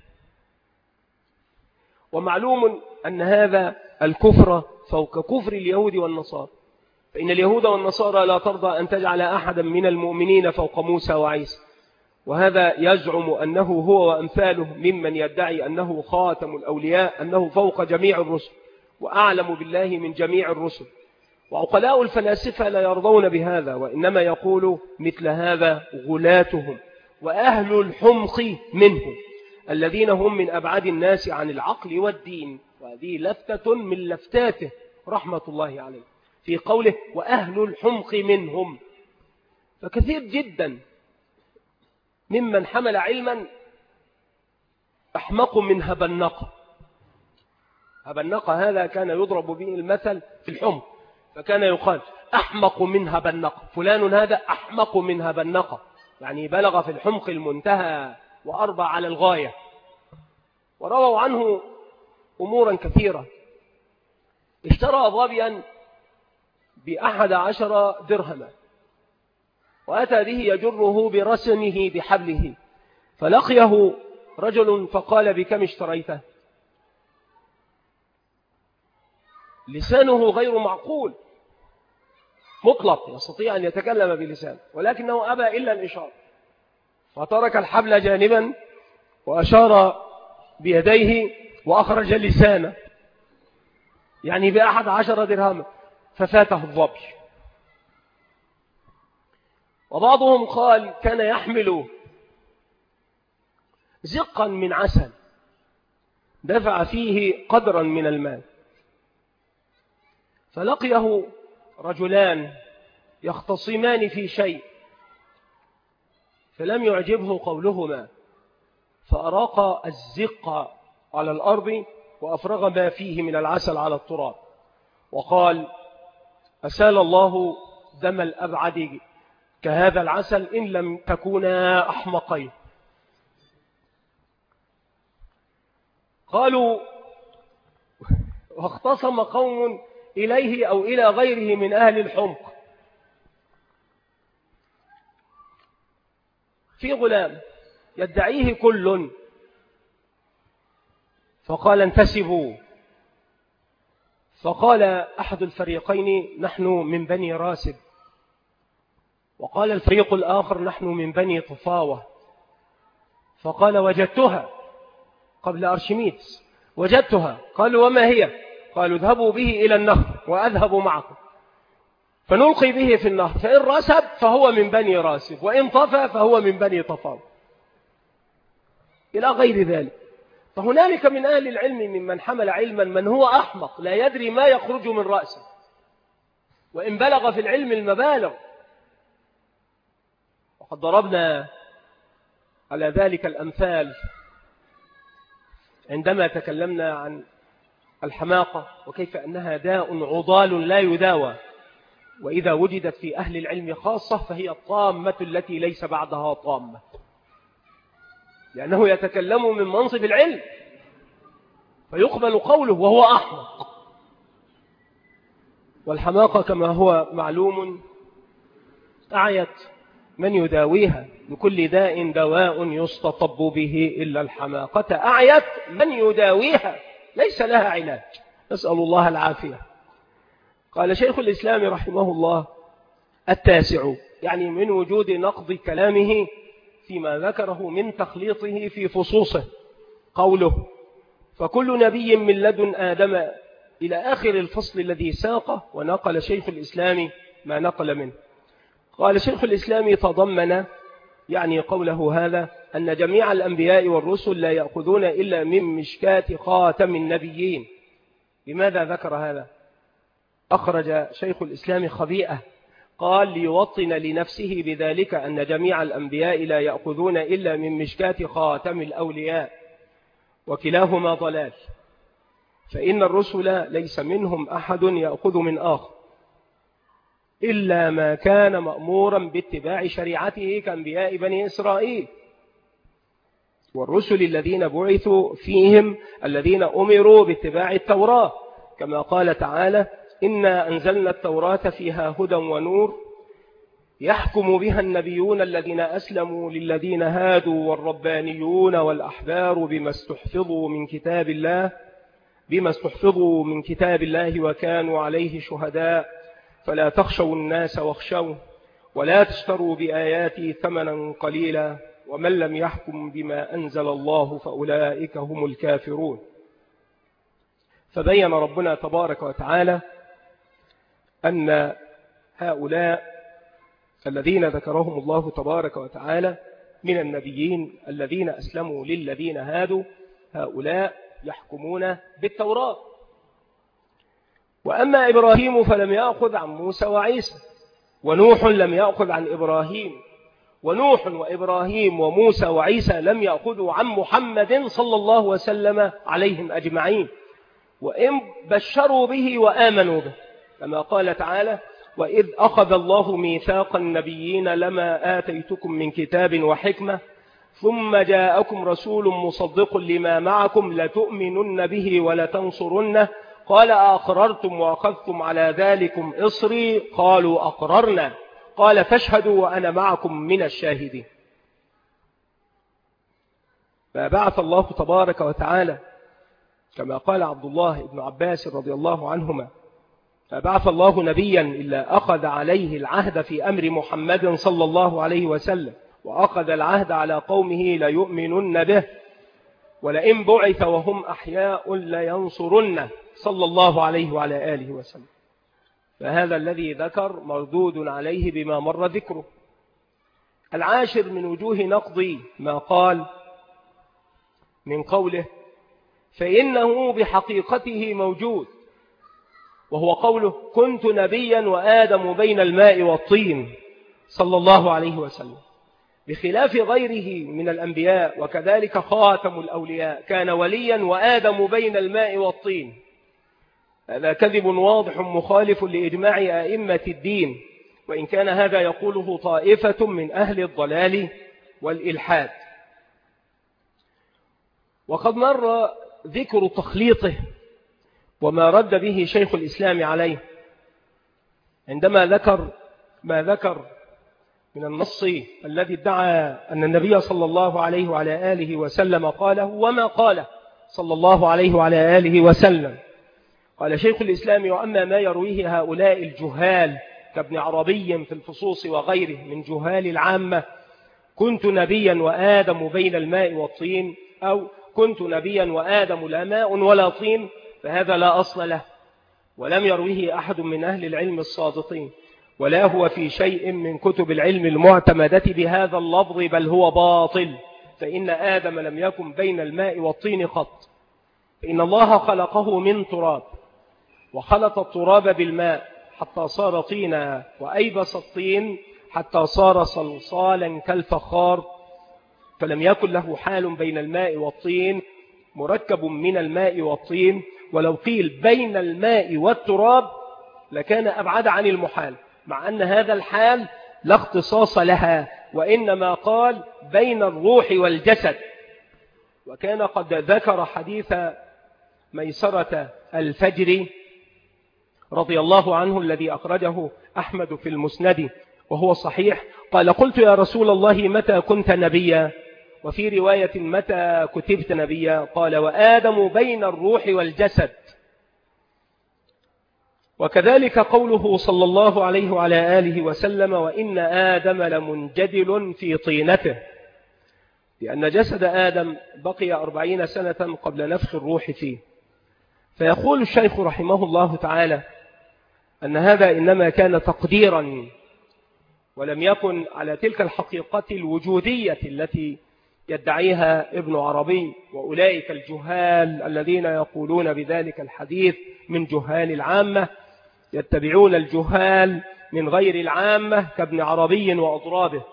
ومعلوم أن هذا الكفر فوق كفر اليهود والنصارى، فإن اليهود والنصارى لا ترضى أن تجعل أحدا من المؤمنين فوق موسى وعيسى، وهذا يزعم أنه هو وأمثاله ممن يدعي أنه خاتم الأولياء أنه فوق جميع الرسل وأعلم بالله من جميع الرسل. وعقلاء الفلاسفة لا يرضون بهذا، وإنما يقول مثل هذا غلاتهم وأهل الحمق منهم الذين هم من أبعد الناس عن العقل والدين. وهذه لفتة من لفتاته رحمة الله عليه في قوله وأهل الحمق منهم. فكثير جدا ممن حمل علما أحمق من هبنقة. هبنقة هذا كان يضرب به المثل في الحمق، فكان يقال أحمق من هبنقة، فلان هذا أحمق من هبنقة، يعني بلغ في الحمق المنتهى وأربع على الغاية. ورووا عنه أمورا كثيرة. اشترى ظبيا بأحد عشر درهما، وأتى به يجره برسمه بحبله، فلقيه رجل فقال بكم اشتريته؟ لسانه غير معقول مطلق، يستطيع أن يتكلم بلسانه، ولكنه أبى إلا الإشارة، فترك الحبل جانبا وأشار بيديه وأخرج لسانه، يعني بأحد عشر درهما، ففاته الظبي. وبعضهم قال كان يحمل زقا من عسل دفع فيه قدرا من المال، فلقيه رجلان يختصمان في شيء فلم يعجبه قولهما، فأراق الزق على الأرض وأفرغ ما فيه من العسل على التراب، وقال أسال الله دم الأبعد كهذا العسل إن لم تكونا أحمقين. قالوا واختصم قوم إليه أو إلى غيره من أهل الحمق. في غلام يدعيه كل، فقال انتسبوا، فقال أحد الفريقين نحن من بني راسب، وقال الفريق الآخر نحن من بني طفاوة، فقال وجدتها قبل أرشميدس، وجدتها. قالوا وما هي؟ قالوا اذهبوا به إلى النهر وأذهب معكم، فنلقي به في النهر، فإن رسب فهو من بني راسب، وإن طفى فهو من بني طفاوة، إلى غير ذلك. فهنالك من أهل العلم ممن حمل علما من هو أحمق لا يدري ما يخرج من رأسه، وإن بلغ في العلم المبالغ. وقد ضربنا على ذلك الأمثال عندما تكلمنا عن الحماقة وكيف أنها داء عضال لا يداوى، وإذا وجدت في أهل العلم خاصة فهي الطامة التي ليس بعدها طامة، لأنه يتكلم من منصب العلم فيقبل قوله وهو أحمق. والحماقة كما هو معلوم أعيت من يداويها، لكل داء دواء يستطب به إلا الحماقة، أعيت من يداويها ليس لها علاج، نسأل الله العافية. قال شيخ الإسلام رحمه الله التاسع، يعني من وجود نقض كلامه فيما ذكره من تخليطه في فصوصه، قوله فكل نبي من لدن آدم إلى آخر الفصل الذي ساقه، ونقل شيخ الإسلام ما نقل منه. قال شيخ الإسلام تضمن يعني قوله هذا أن جميع الأنبياء والرسل لا يأخذون إلا من مشكاة خاتم النبيين. لماذا ذكر هذا؟ أخرج شيخ الإسلام خبيئة، قال ليوطن لنفسه بذلك أن جميع الأنبياء لا يأخذون إلا من مشكاة خاتم الأولياء، وكلاهما ضلال، فإن الرسل ليس منهم أحد يأخذ من آخر إلا ما كان مأمورا باتباع شريعته كأنبياء بني إسرائيل، والرسل الذين بعثوا فيهم الذين أمروا باتباع التوراة، كما قال تعالى إنا أنزلنا التوراة فيها هدى ونور يحكم بها النبيون الذين أسلموا للذين هادوا والربانيون والأحبار بما استحفظوا من كتاب الله بما استحفظوا من كتاب الله وكانوا عليه شهداء فلا تخشوا الناس واخشوا ولا تشتروا بآياتي ثمنا قليلا ومن لم يحكم بما أنزل الله فأولئك هم الكافرون. فبين ربنا تبارك وتعالى أن هؤلاء الذين ذكرهم الله تبارك وتعالى من النبيين الذين أسلموا للذين هادوا هؤلاء يحكمون بالتوراة. وأما إبراهيم فلم يأخذ عن موسى وعيسى، ونوح لم يأخذ عن إبراهيم، ونوح وإبراهيم وموسى وعيسى لم يأخذوا عن محمد صلى الله وسلم عليهم أجمعين، وإن بشروا به وآمنوا به، كما قال تعالى وإذ أخذ الله ميثاق النبيين لما آتيتكم من كتاب وحكمة ثم جاءكم رسول مصدق لما معكم لتؤمنن به ولتنصرنه قال أقررتم وأخذتم على ذلكم إصري قالوا أقررنا قال فاشهدوا وأنا معكم من الشاهدين. فبعث الله تبارك وتعالى كما قال عبد الله بن عباس رضي الله عنهما: فبعث الله نبيا إلا أخذ عليه العهد في أمر محمد صلى الله عليه وسلم، وأخذ العهد على قومه ليؤمنن به ولئن بعث وهم أحياء لينصرنه صلى الله عليه وعلى آله وسلم. فهذا الذي ذكر مردود عليه بما مر ذكره. العاشر من وجوه نقض ما قال من قوله: فإنه بحقيقته موجود، وهو قوله: كنت نبيا وآدم بين الماء والطين صلى الله عليه وسلم، بخلاف غيره من الأنبياء، وكذلك خاتم الأولياء كان وليا وآدم بين الماء والطين. هذا كذب واضح مخالف لإجماع أئمة الدين، وإن كان هذا يقوله طائفة من أهل الضلال والإلحاد. وقد مر ذكر تخليطه وما رد به شيخ الإسلام عليه عندما ذكر ما ذكر من النص الذي ادعى أن النبي صلى الله عليه وعلى آله وسلم قاله وما قاله صلى الله عليه وعلى آله وسلم. قال شيخ الإسلام: وأما ما يرويه هؤلاء الجهال كابن عربي في الفصوص وغيره من جهال العامة: كنت نبيا وآدم بين الماء والطين، أو كنت نبيا وآدم لا ماء ولا طين، فهذا لا أصل له، ولم يرويه أحد من أهل العلم الصادقين، ولا هو في شيء من كتب العلم المعتمدة بهذا اللفظ، بل هو باطل، فإن آدم لم يكن بين الماء والطين قط، فإن الله خلقه من تراب، وخلط التراب بالماء حتى صار طينا، وأيبس الطين حتى صار صلصالا كالفخار، فلم يكن له حال بين الماء والطين، مركب من الماء والطين. ولو قيل بين الماء والتراب لكان أبعد عن المحال، مع أن هذا الحال لا اختصاص لها، وإنما قال بين الروح والجسد. وكان قد ذكر حديث ميسرة الفجر رضي الله عنه الذي أخرجه أحمد في المسند وهو صحيح. قال: قلت يا رسول الله متى كنت نبيا؟ وفي رواية متى كتبت نبيا؟ قال: وآدم بين الروح والجسد. وكذلك قوله صلى الله عليه وعلى آله وسلم: وإن آدم لمنجدل في طينته، لأن جسد آدم بقي أربعين سنة قبل نفخ الروح فيه. فيقول الشيخ رحمه الله تعالى أن هذا إنما كان تقديرا، ولم يكن على تلك الحقيقة الوجودية التي يدعيها ابن عربي وأولئك الجهال الذين يقولون بذلك الحديث من جهال العامة، يتبعون الجهال من غير العامة كابن عربي وأضرابه.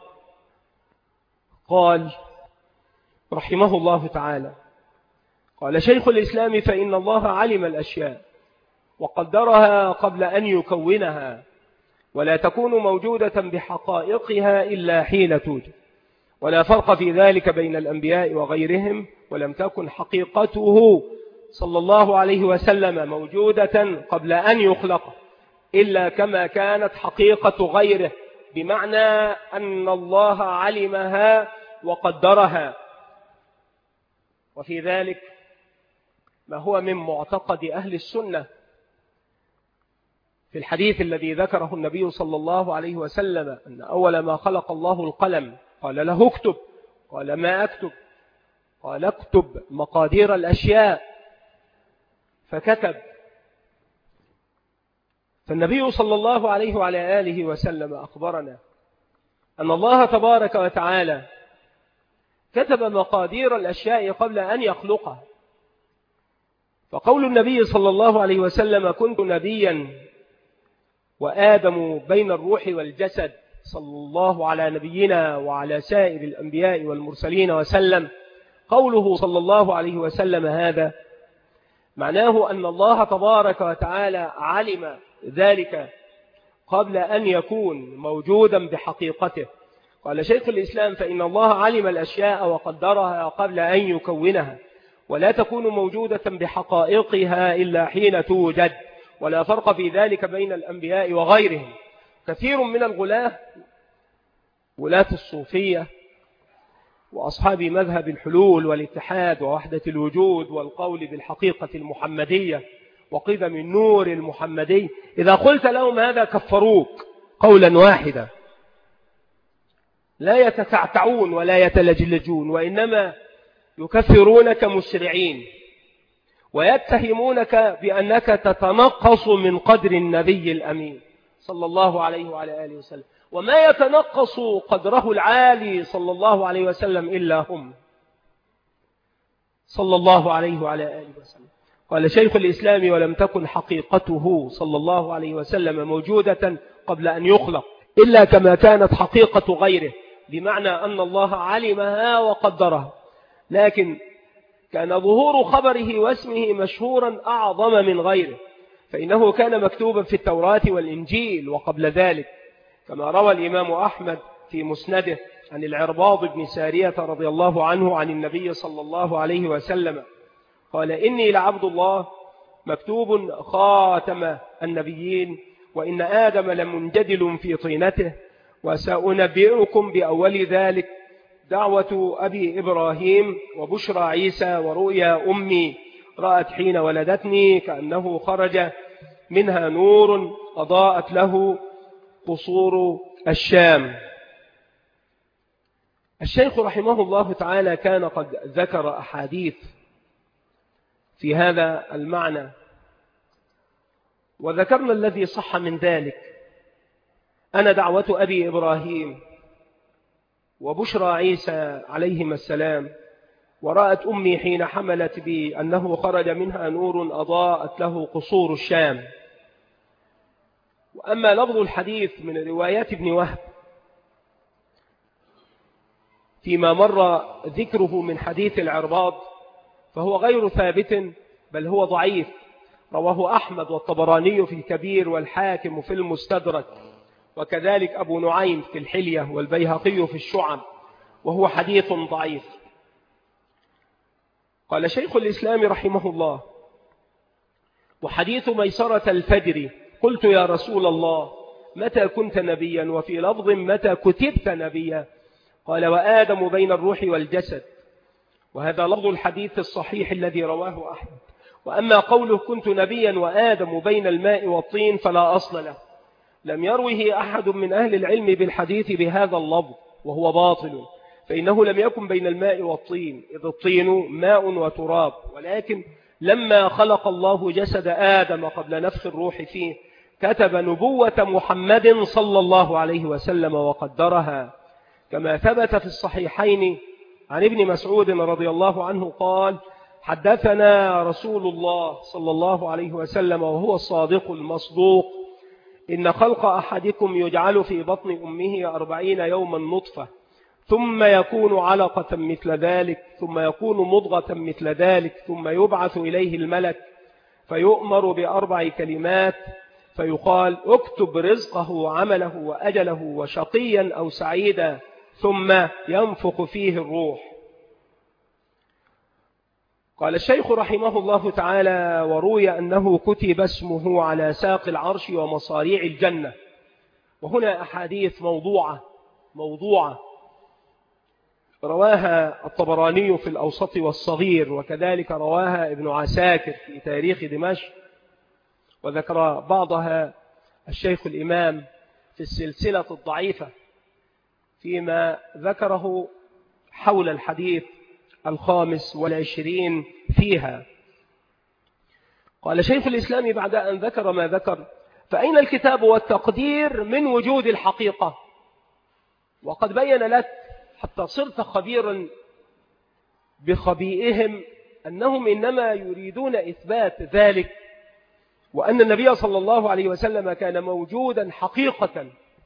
قال رحمه الله تعالى: قال شيخ الإسلام: فإن الله علم الأشياء وقدرها قبل أن يكونها، ولا تكون موجودة بحقائقها إلا حين توجد، ولا فرق في ذلك بين الأنبياء وغيرهم، ولم تكن حقيقته صلى الله عليه وسلم موجودة قبل أن يخلق إلا كما كانت حقيقة غيره، بمعنى أن الله علمها وقدرها. وفي ذلك ما هو من معتقد أهل السنة في الحديث الذي ذكره النبي صلى الله عليه وسلم أن أول ما خلق الله القلم قال له اكتب، قال ما أكتب؟ قال اكتب مقادير الأشياء، فكتب. فالنبي صلى الله عليه وعلى آله وسلم أخبرنا أن الله تبارك وتعالى كتب مقادير الأشياء قبل أن يخلقها. فقول النبي صلى الله عليه وسلم: كنت نبيا وآدم بين الروح والجسد، صلى الله على نبينا وعلى سائر الأنبياء والمرسلين وسلم، قوله صلى الله عليه وسلم هذا معناه أن الله تبارك وتعالى علم ذلك قبل أن يكون موجودا بحقيقته. قال شيخ الإسلام: فإن الله علم الأشياء وقدرها قبل أن يكونها، ولا تكون موجودة بحقائقها إلا حين توجد، ولا فرق في ذلك بين الأنبياء وغيرهم. كثير من الغلاة، ولاة الصوفية، وأصحاب مذهب الحلول والاتحاد ووحدة الوجود والقول بالحقيقة المحمدية وقدم النور المحمدي، إذا قلت لهم هذا كفروك قولا واحدا، لا يتتعتعون ولا يتلجلجون، وإنما يكفرونك مسرعين ويتهمونك بأنك تتنقص من قدر النبي الأمين صلى الله عليه وعلى آله وسلم، وما يتنقص قدره العالي صلى الله عليه وسلم إلا هم صلى الله عليه وعلى آله وسلم. قال شيخ الإسلام: ولم تكن حقيقته صلى الله عليه وسلم موجودة قبل أن يخلق إلا كما كانت حقيقة غيره، بمعنى أن الله علمها وقدرها، لكن كان ظهور خبره واسمه مشهورا أعظم من غيره، فإنه كان مكتوبا في التوراة والإنجيل وقبل ذلك، كما روى الإمام أحمد في مسنده عن العرباض بن سارية رضي الله عنه عن النبي صلى الله عليه وسلم قال: إني لعبد الله مكتوب خاتم النبيين، وإن آدم لمنجدل في طينته، وسأنبئكم بأول ذلك: دعوة أبي إبراهيم، وبشرى عيسى، ورؤيا أمي رأت حين ولدتني كأنه خرج منها نور أضاءت له قصور الشام. الشيخ رحمه الله تعالى كان قد ذكر أحاديث في هذا المعنى، وذكرنا الذي صح من ذلك: أنا دعوة أبي إبراهيم، وبشرى عيسى عليهما السلام، ورأت أمي حين حملت بي أنه خرج منها نور أضاءت له قصور الشام. وأما لفظ الحديث من روايات ابن وهب فيما مر ذكره من حديث العرباض فهو غير ثابت، بل هو ضعيف، رواه أحمد والطبراني في الكبير والحاكم في المستدرك، وكذلك أبو نعيم في الحلية والبيهقي في الشعب، وهو حديث ضعيف. قال شيخ الإسلام رحمه الله: وحديث ميسرة الفجر قلت يا رسول الله متى كنت نبيا؟ وفي لفظ متى كتبت نبيا؟ قال: وآدم بين الروح والجسد. وهذا لفظ الحديث الصحيح الذي رواه أحمد. وأما قوله كنت نبيا وآدم بين الماء والطين فلا أصل له، لم يروه أحد من أهل العلم بالحديث بهذا اللفظ، وهو باطل، فإنه لم يكن بين الماء والطين، إذ الطين ماء وتراب، ولكن لما خلق الله جسد آدم قبل نفخ الروح فيه كتب نبوة محمد صلى الله عليه وسلم وقدرها، كما ثبت في الصحيحين عن ابن مسعود رضي الله عنه قال: حدثنا رسول الله صلى الله عليه وسلم وهو الصادق المصدوق: إن خلق أحدكم يجعل في بطن أمه أربعين يوما نطفة، ثم يكون علقة مثل ذلك، ثم يكون مضغة مثل ذلك، ثم يبعث إليه الملك فيؤمر بأربع كلمات، فيقال: اكتب رزقه وعمله وأجله وشقيا أو سعيدا، ثم ينفخ فيه الروح. قال الشيخ رحمه الله تعالى: وروي أنه كتب اسمه على ساق العرش ومصاريع الجنة. وهنا أحاديث موضوعة موضوعة رواها الطبراني في الأوسط والصغير، وكذلك رواها ابن عساكر في تاريخ دمشق، وذكر بعضها الشيخ الإمام في السلسلة الضعيفة فيما ذكره حول الحديث الخامس والعشرين فيها. قال شيخ الإسلام بعد أن ذكر ما ذكر: فأين الكتاب والتقدير من وجود الحقيقة؟ وقد بين لك حتى صرت خبيرا بخبيئهم أنهم إنما يريدون إثبات ذلك، وأن النبي صلى الله عليه وسلم كان موجودا حقيقة،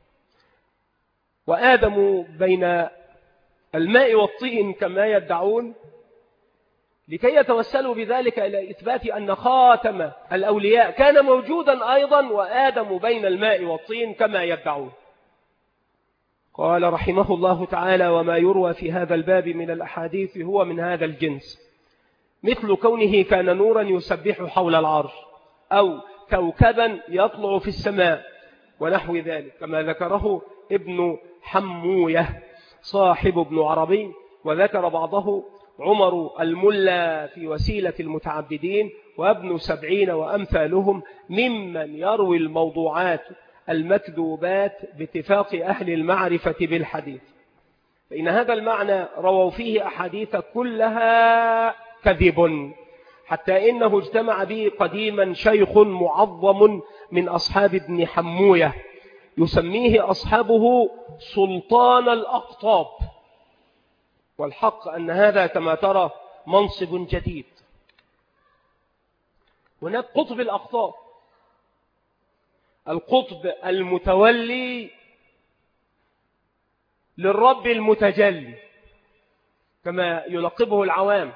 وآدم بين الماء والطين كما يدعون، لكي يتوسلوا بذلك إلى إثبات أن خاتم الأولياء كان موجودا أيضا، وآدم بين الماء والطين كما يدعون. قال رحمه الله تعالى: وما يروى في هذا الباب من الأحاديث هو من هذا الجنس، مثل كونه كان نورا يسبح حول العرش، أو كوكبا يطلع في السماء، ونحو ذلك، كما ذكره ابن حموية صاحب ابن عربي وذكر بعضه عمر الملا في وسيلة المتعبدين وابن سبعين وأمثالهم ممن يروي الموضوعات المكذوبات باتفاق أهل المعرفة بالحديث. فإن هذا المعنى رووا فيه أحاديث كلها كذب، حتى إنه اجتمع به قديما شيخ معظم من أصحاب ابن حموية يسميه أصحابه سلطان الأقطاب. والحق أن هذا كما ترى منصب جديد. هناك قطب الأقطاب، القطب المتولي للرب المتجلي كما يلقبه العوام.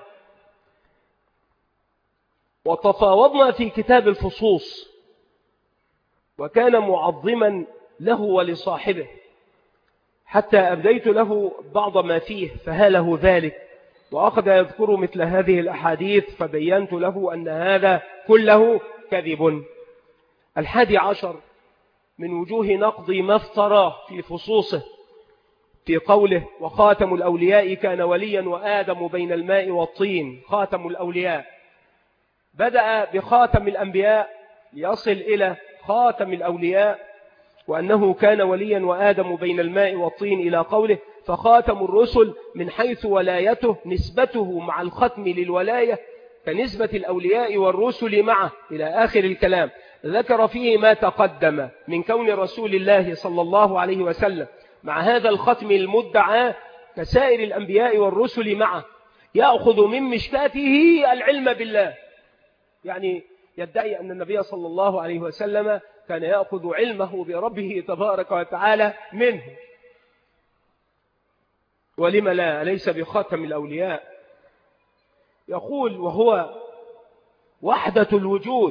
وتفاوضنا في كتاب الفصوص، وكان معظما له ولصاحبه، حتى أبديت له بعض ما فيه فهاله ذلك، وأخذ يذكر مثل هذه الأحاديث، فبينت له أن هذا كله كذب. الحادي عشر من وجوه نقض ما افتراه في فصوصه في قوله وخاتم الأولياء كان وليا وآدم بين الماء والطين. خاتم الأولياء بدأ بخاتم الأنبياء يصل إلى خاتم الأولياء، وأنه كان وليا وآدم بين الماء والطين إلى قوله فخاتم الرسل من حيث ولايته نسبته مع الختم للولاية كنسبة الأولياء والرسل معه إلى آخر الكلام. ذكر فيه ما تقدم من كون رسول الله صلى الله عليه وسلم مع هذا الختم المدعى كسائر الأنبياء والرسل معه يأخذ من مشكاته العلم بالله، يعني يدعي أن النبي صلى الله عليه وسلم كان يأخذ علمه بربه تبارك وتعالى منه. ولم لا؟ ليس بخاتم الأولياء. يقول وهو وحدة الوجود،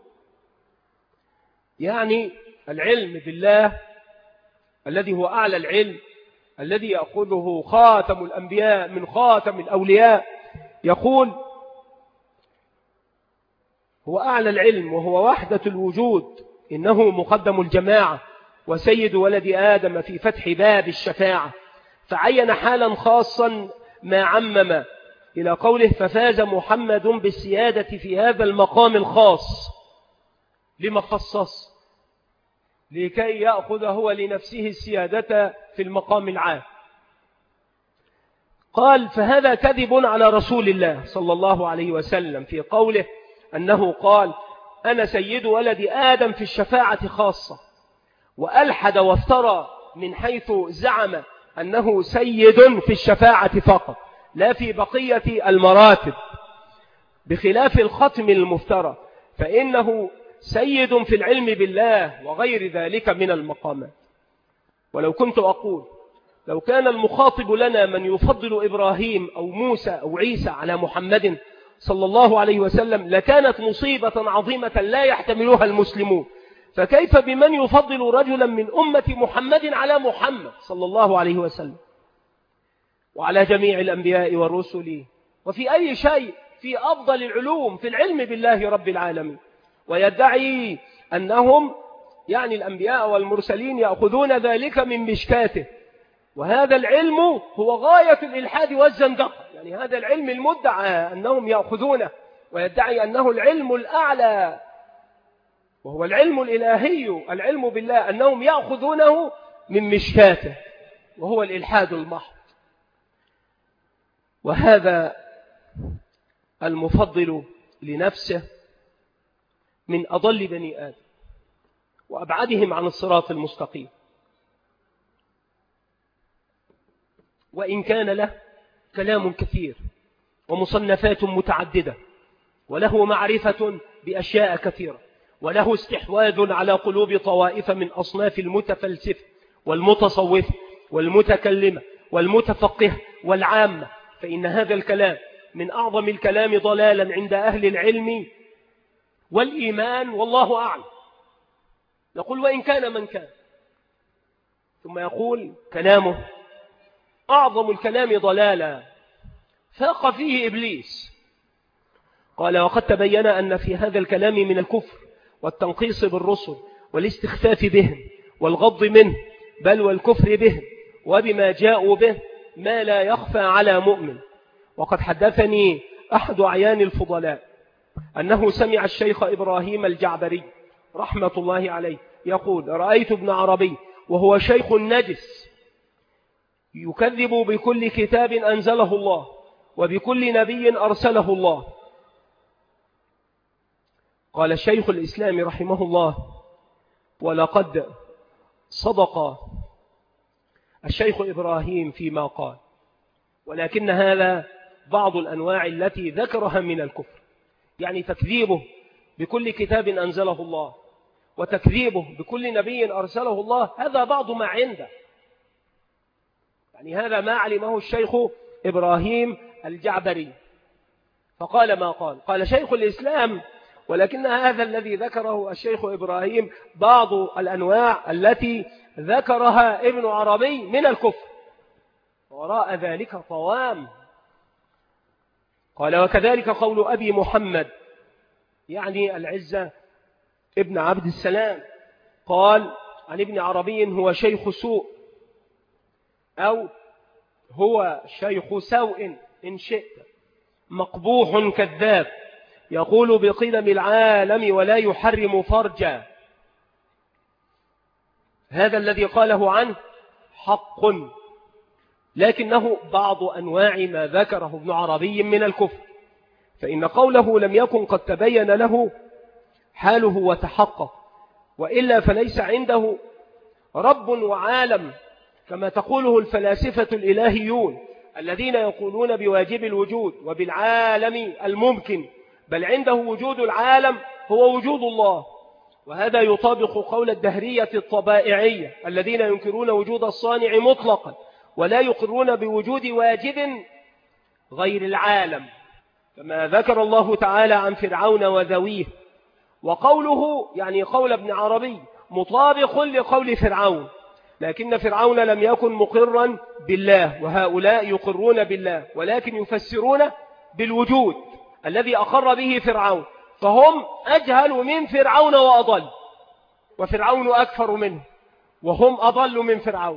يعني العلم بالله الذي هو أعلى العلم، الذي يأخذه خاتم الأنبياء من خاتم الأولياء. يقول هو أعلى العلم وهو وحدة الوجود، إنه مقدم الجماعة وسيد ولد آدم في فتح باب الشفاعة، فعين حالا خاصا ما عمم إلى قوله ففاز محمد بالسيادة في هذا المقام الخاص. لما خصص؟ لكي يأخذ هو لنفسه السيادة في المقام العام. قال فهذا كذب على رسول الله صلى الله عليه وسلم في قوله أنه قال أنا سيد ولد آدم في الشفاعة خاصة، وألحد وافترى من حيث زعم أنه سيد في الشفاعة فقط لا في بقية المراتب، بخلاف الختم المفترى فإنه سيد في العلم بالله وغير ذلك من المقامات. ولو كنت أقول لو كان المخاطب لنا من يفضل إبراهيم أو موسى أو عيسى على محمد صلى الله عليه وسلم لكانت مصيبة عظيمة لا يحتملها المسلمون، فكيف بمن يفضل رجلا من أمة محمد على محمد صلى الله عليه وسلم وعلى جميع الأنبياء والرسل وفي أي شيء في أفضل العلوم في العلم بالله رب العالمين، ويدعي أنهم يعني الأنبياء والمرسلين يأخذون ذلك من مشكاته، وهذا العلم هو غاية الإلحاد والزندقة. يعني هذا العلم المدعى أنهم يأخذونه، ويدعي أنه العلم الأعلى وهو العلم الإلهي العلم بالله، أنهم يأخذونه من مشكاته، وهو الإلحاد المحض. وهذا المفضل لنفسه من أضل بني آدم وأبعدهم عن الصراط المستقيم، وإن كان له كلام كثير ومصنفات متعددة وله معرفة بأشياء كثيرة وله استحواذ على قلوب طوائف من أصناف المتفلسفة والمتصوفة والمتكلمة والمتفقه والعامة، فإن هذا الكلام من أعظم الكلام ضلالا عند أهل العلم والإيمان والله أعلم. نقول وإن كان من كان، ثم يقول كلامه أعظم الكلام ضلالا فاق فيه إبليس. قال وقد تبين أن في هذا الكلام من الكفر والتنقيص بالرسل والاستخفاف بهم والغض منه بل والكفر بهم وبما جاءوا به ما لا يخفى على مؤمن. وقد حدثني أحد أعيان الفضلاء أنه سمع الشيخ إبراهيم الجعبري رحمة الله عليه يقول: رأيت ابن عربي وهو شيخ نجس يكذب بكل كتاب أنزله الله وبكل نبي أرسله الله. قال الشيخ الإسلام رحمه الله: ولقد صدق الشيخ إبراهيم فيما قال، ولكن هذا بعض الأنواع التي ذكرها من الكفر، يعني تكذيبه بكل كتاب أنزله الله وتكذيبه بكل نبي أرسله الله، هذا بعض ما عنده، يعني هذا ما علمه الشيخ إبراهيم الجعبري. فقال ما قال قال شيخ الإسلام: ولكن هذا الذي ذكره الشيخ إبراهيم بعض الأنواع التي ذكرها ابن عربي من الكفر، وراء ذلك طوام. قال: وكذلك قول أبي محمد، يعني العزة ابن عبد السلام، قال عن ابن عربي: هو شيخ سوء، أو هو شيخ سوء إن شئت، مقبوح كذاب، يقول بقدم العالم ولا يحرم فرجا. هذا الذي قاله عنه حق، لكنه بعض أنواع ما ذكره ابن عربي من الكفر، فإن قوله لم يكن قد تبين له حاله وتحقق، وإلا فليس عنده رب وعالم كما تقوله الفلاسفة الإلهيون الذين يقولون بواجب الوجود وبالعالم الممكن، بل عنده وجود العالم هو وجود الله. وهذا يطابق قول الدهرية الطبائعية الذين ينكرون وجود الصانع مطلقا ولا يقرون بوجود واجب غير العالم، كما ذكر الله تعالى عن فرعون وذويه. وقوله يعني قول ابن عربي مطابق لقول فرعون، لكن فرعون لم يكن مقرا بالله، وهؤلاء يقرون بالله ولكن يفسرون بالوجود الذي أقر به فرعون، فهم أجهل من فرعون وأضل، وفرعون أكثر منه وهم أضل من فرعون،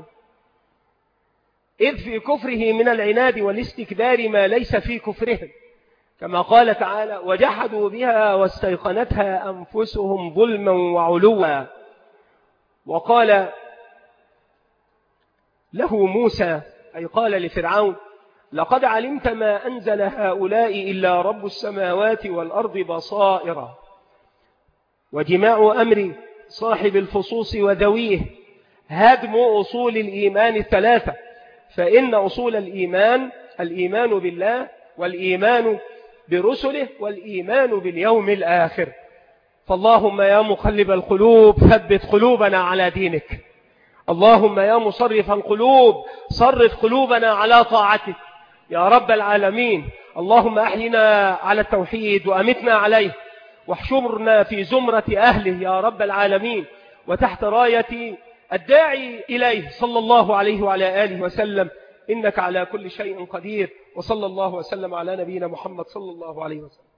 إذ في كفره من العناد والاستكبار ما ليس في كفرهم، كما قال تعالى: وجحدوا بها واستيقنتها أنفسهم ظلما وعلوا. وقال له موسى، أي قال لفرعون: لقد علمت ما أنزل هؤلاء إلا رب السماوات والأرض بصائر. وجماع أمر صاحب الفصوص وذويه هدم أصول الإيمان الثلاثة، فإن أصول الإيمان الإيمان بالله والإيمان برسله والإيمان باليوم الآخر. فاللهم يا مقلب القلوب ثبت قلوبنا على دينك، اللهم يا مصرف القلوب صرف قلوبنا على طاعتك يا رب العالمين. اللهم أحينا على التوحيد وأمتنا عليه، واحشرنا في زمرة أهله يا رب العالمين، وتحت راية الداعي إليه صلى الله عليه وعلى آله وسلم، إنك على كل شيء قدير. وصلى الله وسلم على نبينا محمد صلى الله عليه وسلم.